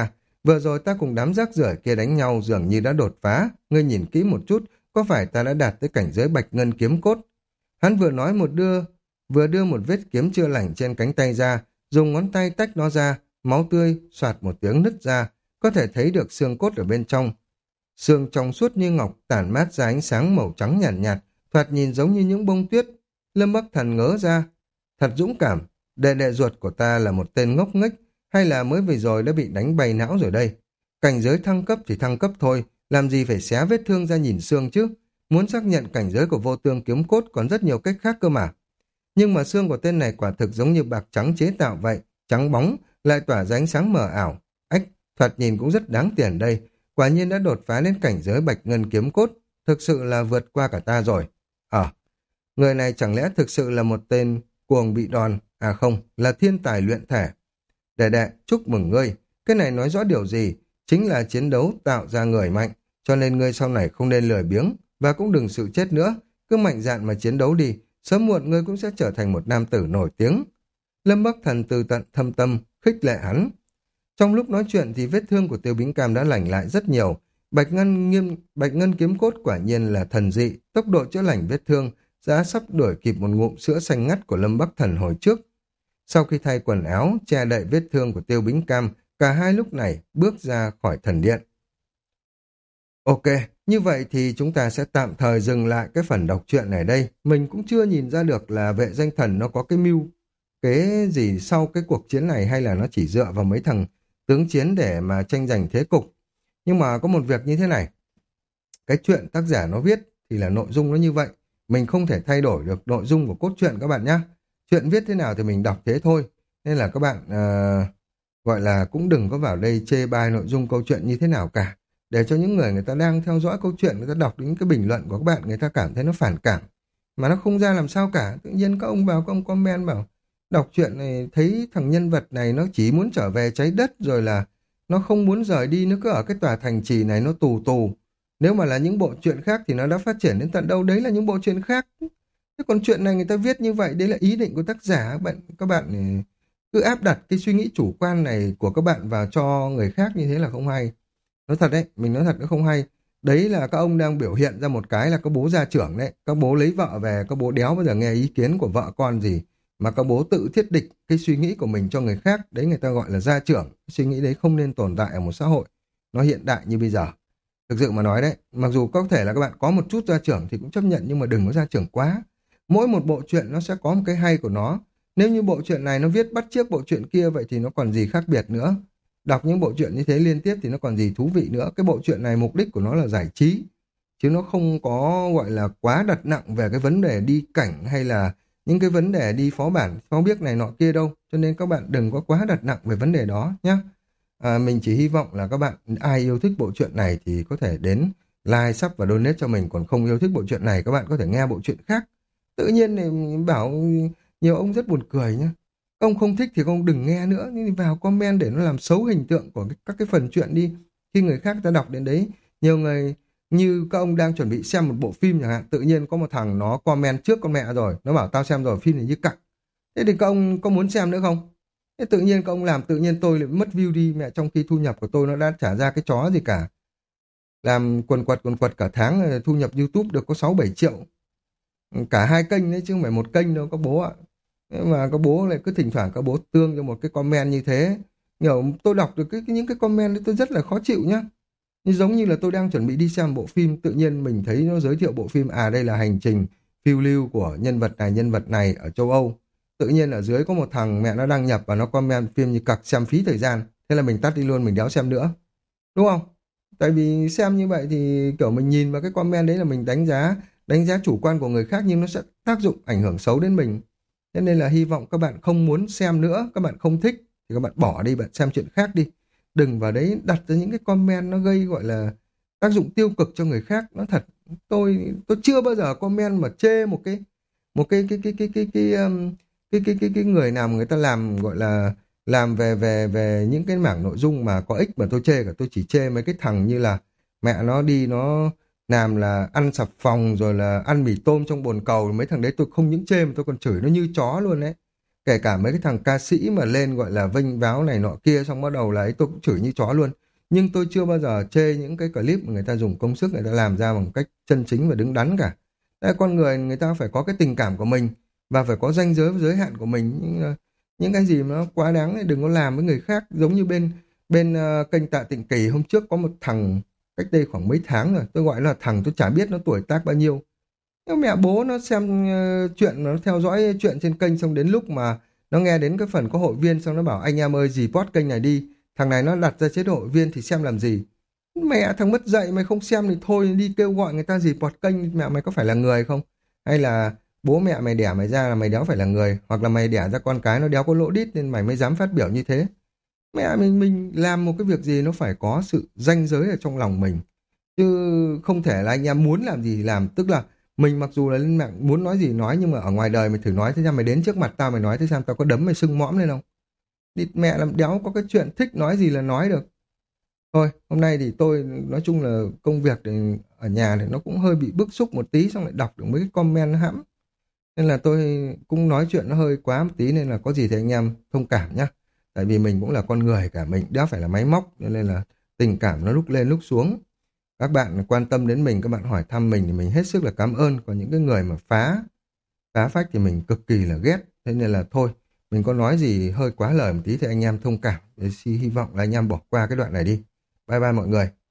Vừa rồi ta cùng đám rác rưởi kia đánh nhau dường như đã đột phá, ngươi nhìn kỹ một chút, có phải ta đã đạt tới cảnh giới bạch ngân kiếm cốt? Hắn vừa nói một đưa, vừa đưa một vết kiếm chưa lành trên cánh tay ra, dùng ngón tay tách nó ra, máu tươi, soạt một tiếng nứt ra, có thể thấy được xương cốt ở bên trong. Xương trong suốt như ngọc tản mát ra ánh sáng màu trắng nhàn nhạt, nhạt, thoạt nhìn giống như những bông tuyết. Lâm Bắc Thần ngớ ra, thật dũng cảm, đệ đệ ruột của ta là một tên ngốc nghếch, hay là mới vừa rồi đã bị đánh bay não rồi đây? Cảnh giới thăng cấp thì thăng cấp thôi, làm gì phải xé vết thương ra nhìn xương chứ? Muốn xác nhận cảnh giới của vô tương kiếm cốt còn rất nhiều cách khác cơ mà. Nhưng mà xương của tên này quả thực giống như bạc trắng chế tạo vậy, trắng bóng, lại tỏa ra ánh sáng mờ ảo. Ách, thoạt nhìn cũng rất đáng tiền đây. Quả nhiên đã đột phá đến cảnh giới bạch ngân kiếm cốt, thực sự là vượt qua cả ta rồi. Ờ, người này chẳng lẽ thực sự là một tên cuồng bị đòn, à không, là thiên tài luyện thể. Đệ đệ, chúc mừng ngươi, cái này nói rõ điều gì? Chính là chiến đấu tạo ra người mạnh, cho nên ngươi sau này không nên lười biếng, và cũng đừng sự chết nữa, cứ mạnh dạn mà chiến đấu đi, sớm muộn ngươi cũng sẽ trở thành một nam tử nổi tiếng. Lâm Bắc Thần từ tận thâm tâm, khích lệ hắn. Trong lúc nói chuyện thì vết thương của Tiêu Bính Cam đã lành lại rất nhiều. Bạch Ngân nghiêm Bạch Ngân kiếm cốt quả nhiên là thần dị, tốc độ chữa lành vết thương đã sắp đuổi kịp một ngụm sữa xanh ngắt của Lâm Bắc Thần hồi trước. Sau khi thay quần áo, che đậy vết thương của Tiêu Bính Cam, cả hai lúc này bước ra khỏi thần điện. Ok, như vậy thì chúng ta sẽ tạm thời dừng lại cái phần đọc truyện này đây. Mình cũng chưa nhìn ra được là vệ danh thần nó có cái mưu, cái gì sau cái cuộc chiến này, hay là nó chỉ dựa vào mấy thằng tướng chiến để mà tranh giành thế cục. Nhưng mà có một việc như thế này, cái chuyện tác giả nó viết thì là nội dung nó như vậy. Mình không thể thay đổi được nội dung của cốt truyện các bạn nhé. Chuyện viết thế nào thì mình đọc thế thôi. Nên là các bạn uh, gọi là cũng đừng có vào đây chê bai nội dung câu chuyện như thế nào cả. Để cho những người người ta đang theo dõi câu chuyện, người ta đọc những cái bình luận của các bạn, người ta cảm thấy nó phản cảm. Mà nó không ra làm sao cả. Tự nhiên các ông vào, các ông comment bảo đọc truyện này thấy thằng nhân vật này nó chỉ muốn trở về trái đất, rồi là nó không muốn rời đi, nó cứ ở cái tòa thành trì này nó tù tù. Nếu mà là những bộ truyện khác thì nó đã phát triển đến tận đâu, đấy là những bộ truyện khác. Thế còn chuyện này người ta viết như vậy, đấy là ý định của tác giả. Bạn, các bạn cứ áp đặt cái suy nghĩ chủ quan này của các bạn vào cho người khác như thế là không hay. Nói thật đấy, mình nói thật nó không hay. Đấy là các ông đang biểu hiện ra một cái là các bố gia trưởng đấy. Các bố lấy vợ về, các bố đéo bao giờ nghe ý kiến của vợ con gì. Mà các bố tự thiết định cái suy nghĩ của mình cho người khác. Đấy người ta gọi là gia trưởng. Suy nghĩ đấy không nên tồn tại ở một xã hội nó hiện đại như bây giờ. Thực sự mà nói đấy, mặc dù có thể là các bạn có một chút gia trưởng thì cũng chấp nhận, nhưng mà đừng có gia trưởng quá. Mỗi một bộ truyện nó sẽ có một cái hay của nó. Nếu như bộ truyện này nó viết bắt chước bộ truyện kia, vậy thì nó còn gì khác biệt nữa. Đọc những bộ truyện như thế liên tiếp thì nó còn gì thú vị nữa. Cái bộ truyện này mục đích của nó là giải trí, chứ nó không có gọi là quá đặt nặng về cái vấn đề đi cảnh hay là những cái vấn đề đi phó bản, phó biếc này nọ kia đâu. Cho nên các bạn đừng có quá đặt nặng về vấn đề đó nhé. À, mình chỉ hy vọng là các bạn ai yêu thích bộ truyện này thì có thể đến like, sub và donate cho mình. Còn không yêu thích bộ truyện này, các bạn có thể nghe bộ truyện khác. Tự nhiên thì bảo nhiều ông rất buồn cười nhá. Ông không thích thì ông đừng nghe nữa, nhưng vào comment để nó làm xấu hình tượng của các cái phần truyện đi. Khi người khác ta đọc đến đấy, nhiều người như các ông đang chuẩn bị xem một bộ phim chẳng hạn, tự nhiên có một thằng nó comment trước con mẹ rồi, nó bảo tao xem rồi, phim này như cặn. Thế thì các ông có muốn xem nữa không? Thế tự nhiên các ông làm, tự nhiên tôi lại mất view đi mẹ, trong khi thu nhập của tôi nó đã trả ra cái chó gì cả. Làm quần quật quần quật cả tháng thu nhập YouTube được có sáu bảy triệu. Cả hai kênh đấy chứ không phải một kênh đâu các bố ạ. Mà các bố lại cứ thỉnh thoảng các bố tương cho một cái comment như thế. Nhiều tôi đọc được cái, cái những cái comment đấy tôi rất là khó chịu nhá. Như giống như là tôi đang chuẩn bị đi xem bộ phim, tự nhiên mình thấy nó giới thiệu bộ phim, à đây là hành trình phiêu lưu của nhân vật này nhân vật này ở châu Âu. Tự nhiên ở dưới có một thằng mẹ nó đăng nhập và nó comment phim như cặc, xem phí thời gian. Thế là mình tắt đi luôn, mình đéo xem nữa. Đúng không? Tại vì xem như vậy thì kiểu mình nhìn vào cái comment đấy là mình đánh giá đánh giá chủ quan của người khác, nhưng nó sẽ tác dụng ảnh hưởng xấu đến mình. Thế nên là hy vọng các bạn không muốn xem nữa, các bạn không thích thì các bạn bỏ đi, bạn xem chuyện khác đi. Đừng vào đấy đặt ra những cái comment nó gây gọi là tác dụng tiêu cực cho người khác. Nó thật, tôi tôi chưa bao giờ comment mà chê một cái một cái cái cái cái cái cái um, cái cái cái, cái người nào mà người ta làm gọi là làm về về về những cái mảng nội dung mà có ích mà tôi chê cả. Tôi chỉ chê mấy cái thằng như là mẹ nó đi nó làm là ăn xà phòng rồi là ăn mì tôm trong bồn cầu. Mấy thằng đấy tôi không những chê mà tôi còn chửi nó như chó luôn đấy. Kể cả mấy cái thằng ca sĩ mà lên gọi là vênh váo này nọ kia, xong bắt đầu là ấy tôi cũng chửi như chó luôn. Nhưng tôi chưa bao giờ chê những cái clip mà người ta dùng công sức người ta làm ra bằng cách chân chính và đứng đắn cả. Tại con người người ta phải có cái tình cảm của mình và phải có ranh giới giới hạn của mình. Nhưng, ờ, những cái gì mà nó quá đáng thì đừng có làm với người khác. Giống như bên bên ờ, kênh Tạ Tịnh Kỳ hôm trước có một thằng cách đây khoảng mấy tháng rồi, tôi gọi là thằng tôi chả biết nó tuổi tác bao nhiêu. Nhưng mẹ bố nó xem ờ, chuyện, nó theo dõi chuyện trên kênh, xong đến lúc mà nó nghe đến cái phần có hội viên xong nó bảo anh em ơi report kênh này đi. Thằng này nó đặt ra chế độ hội viên thì xem làm gì. Mẹ thằng mất dạy, mày không xem thì thôi đi kêu gọi người ta report kênh, mẹ mày có phải là người không? Hay là bố mẹ mày đẻ mày ra là mày đéo phải là người, hoặc là mày đẻ ra con cái nó đéo có lỗ đít nên mày mới dám phát biểu như thế. Mẹ mình mình làm một cái việc gì nó phải có sự ranh giới ở trong lòng mình, chứ không thể là anh em muốn làm gì thì làm. Tức là mình mặc dù là lên mạng muốn nói gì nói, nhưng mà ở ngoài đời mày thử nói thế xem, mày đến trước mặt tao mày nói thế xem tao có đấm mày sưng mõm lên không. Địt mẹ làm đéo có cái chuyện thích nói gì là nói được. Thôi hôm nay thì tôi nói chung là công việc thì ở nhà thì nó cũng hơi bị bức xúc một tí, xong lại đọc được mấy cái comment nó hãm, nên là tôi cũng nói chuyện nó hơi quá một tí, nên là có gì thì anh em thông cảm nhá. Tại vì mình cũng là con người cả, mình đéo phải là máy móc, cho nên là tình cảm nó lúc lên lúc xuống. Các bạn quan tâm đến mình, các bạn hỏi thăm mình thì mình hết sức là cảm ơn. Còn những cái người mà phá phá phách thì mình cực kỳ là ghét. Thế nên là thôi, mình có nói gì hơi quá lời một tí thì anh em thông cảm. Để hy vọng là anh em bỏ qua cái đoạn này đi. Bye bye mọi người.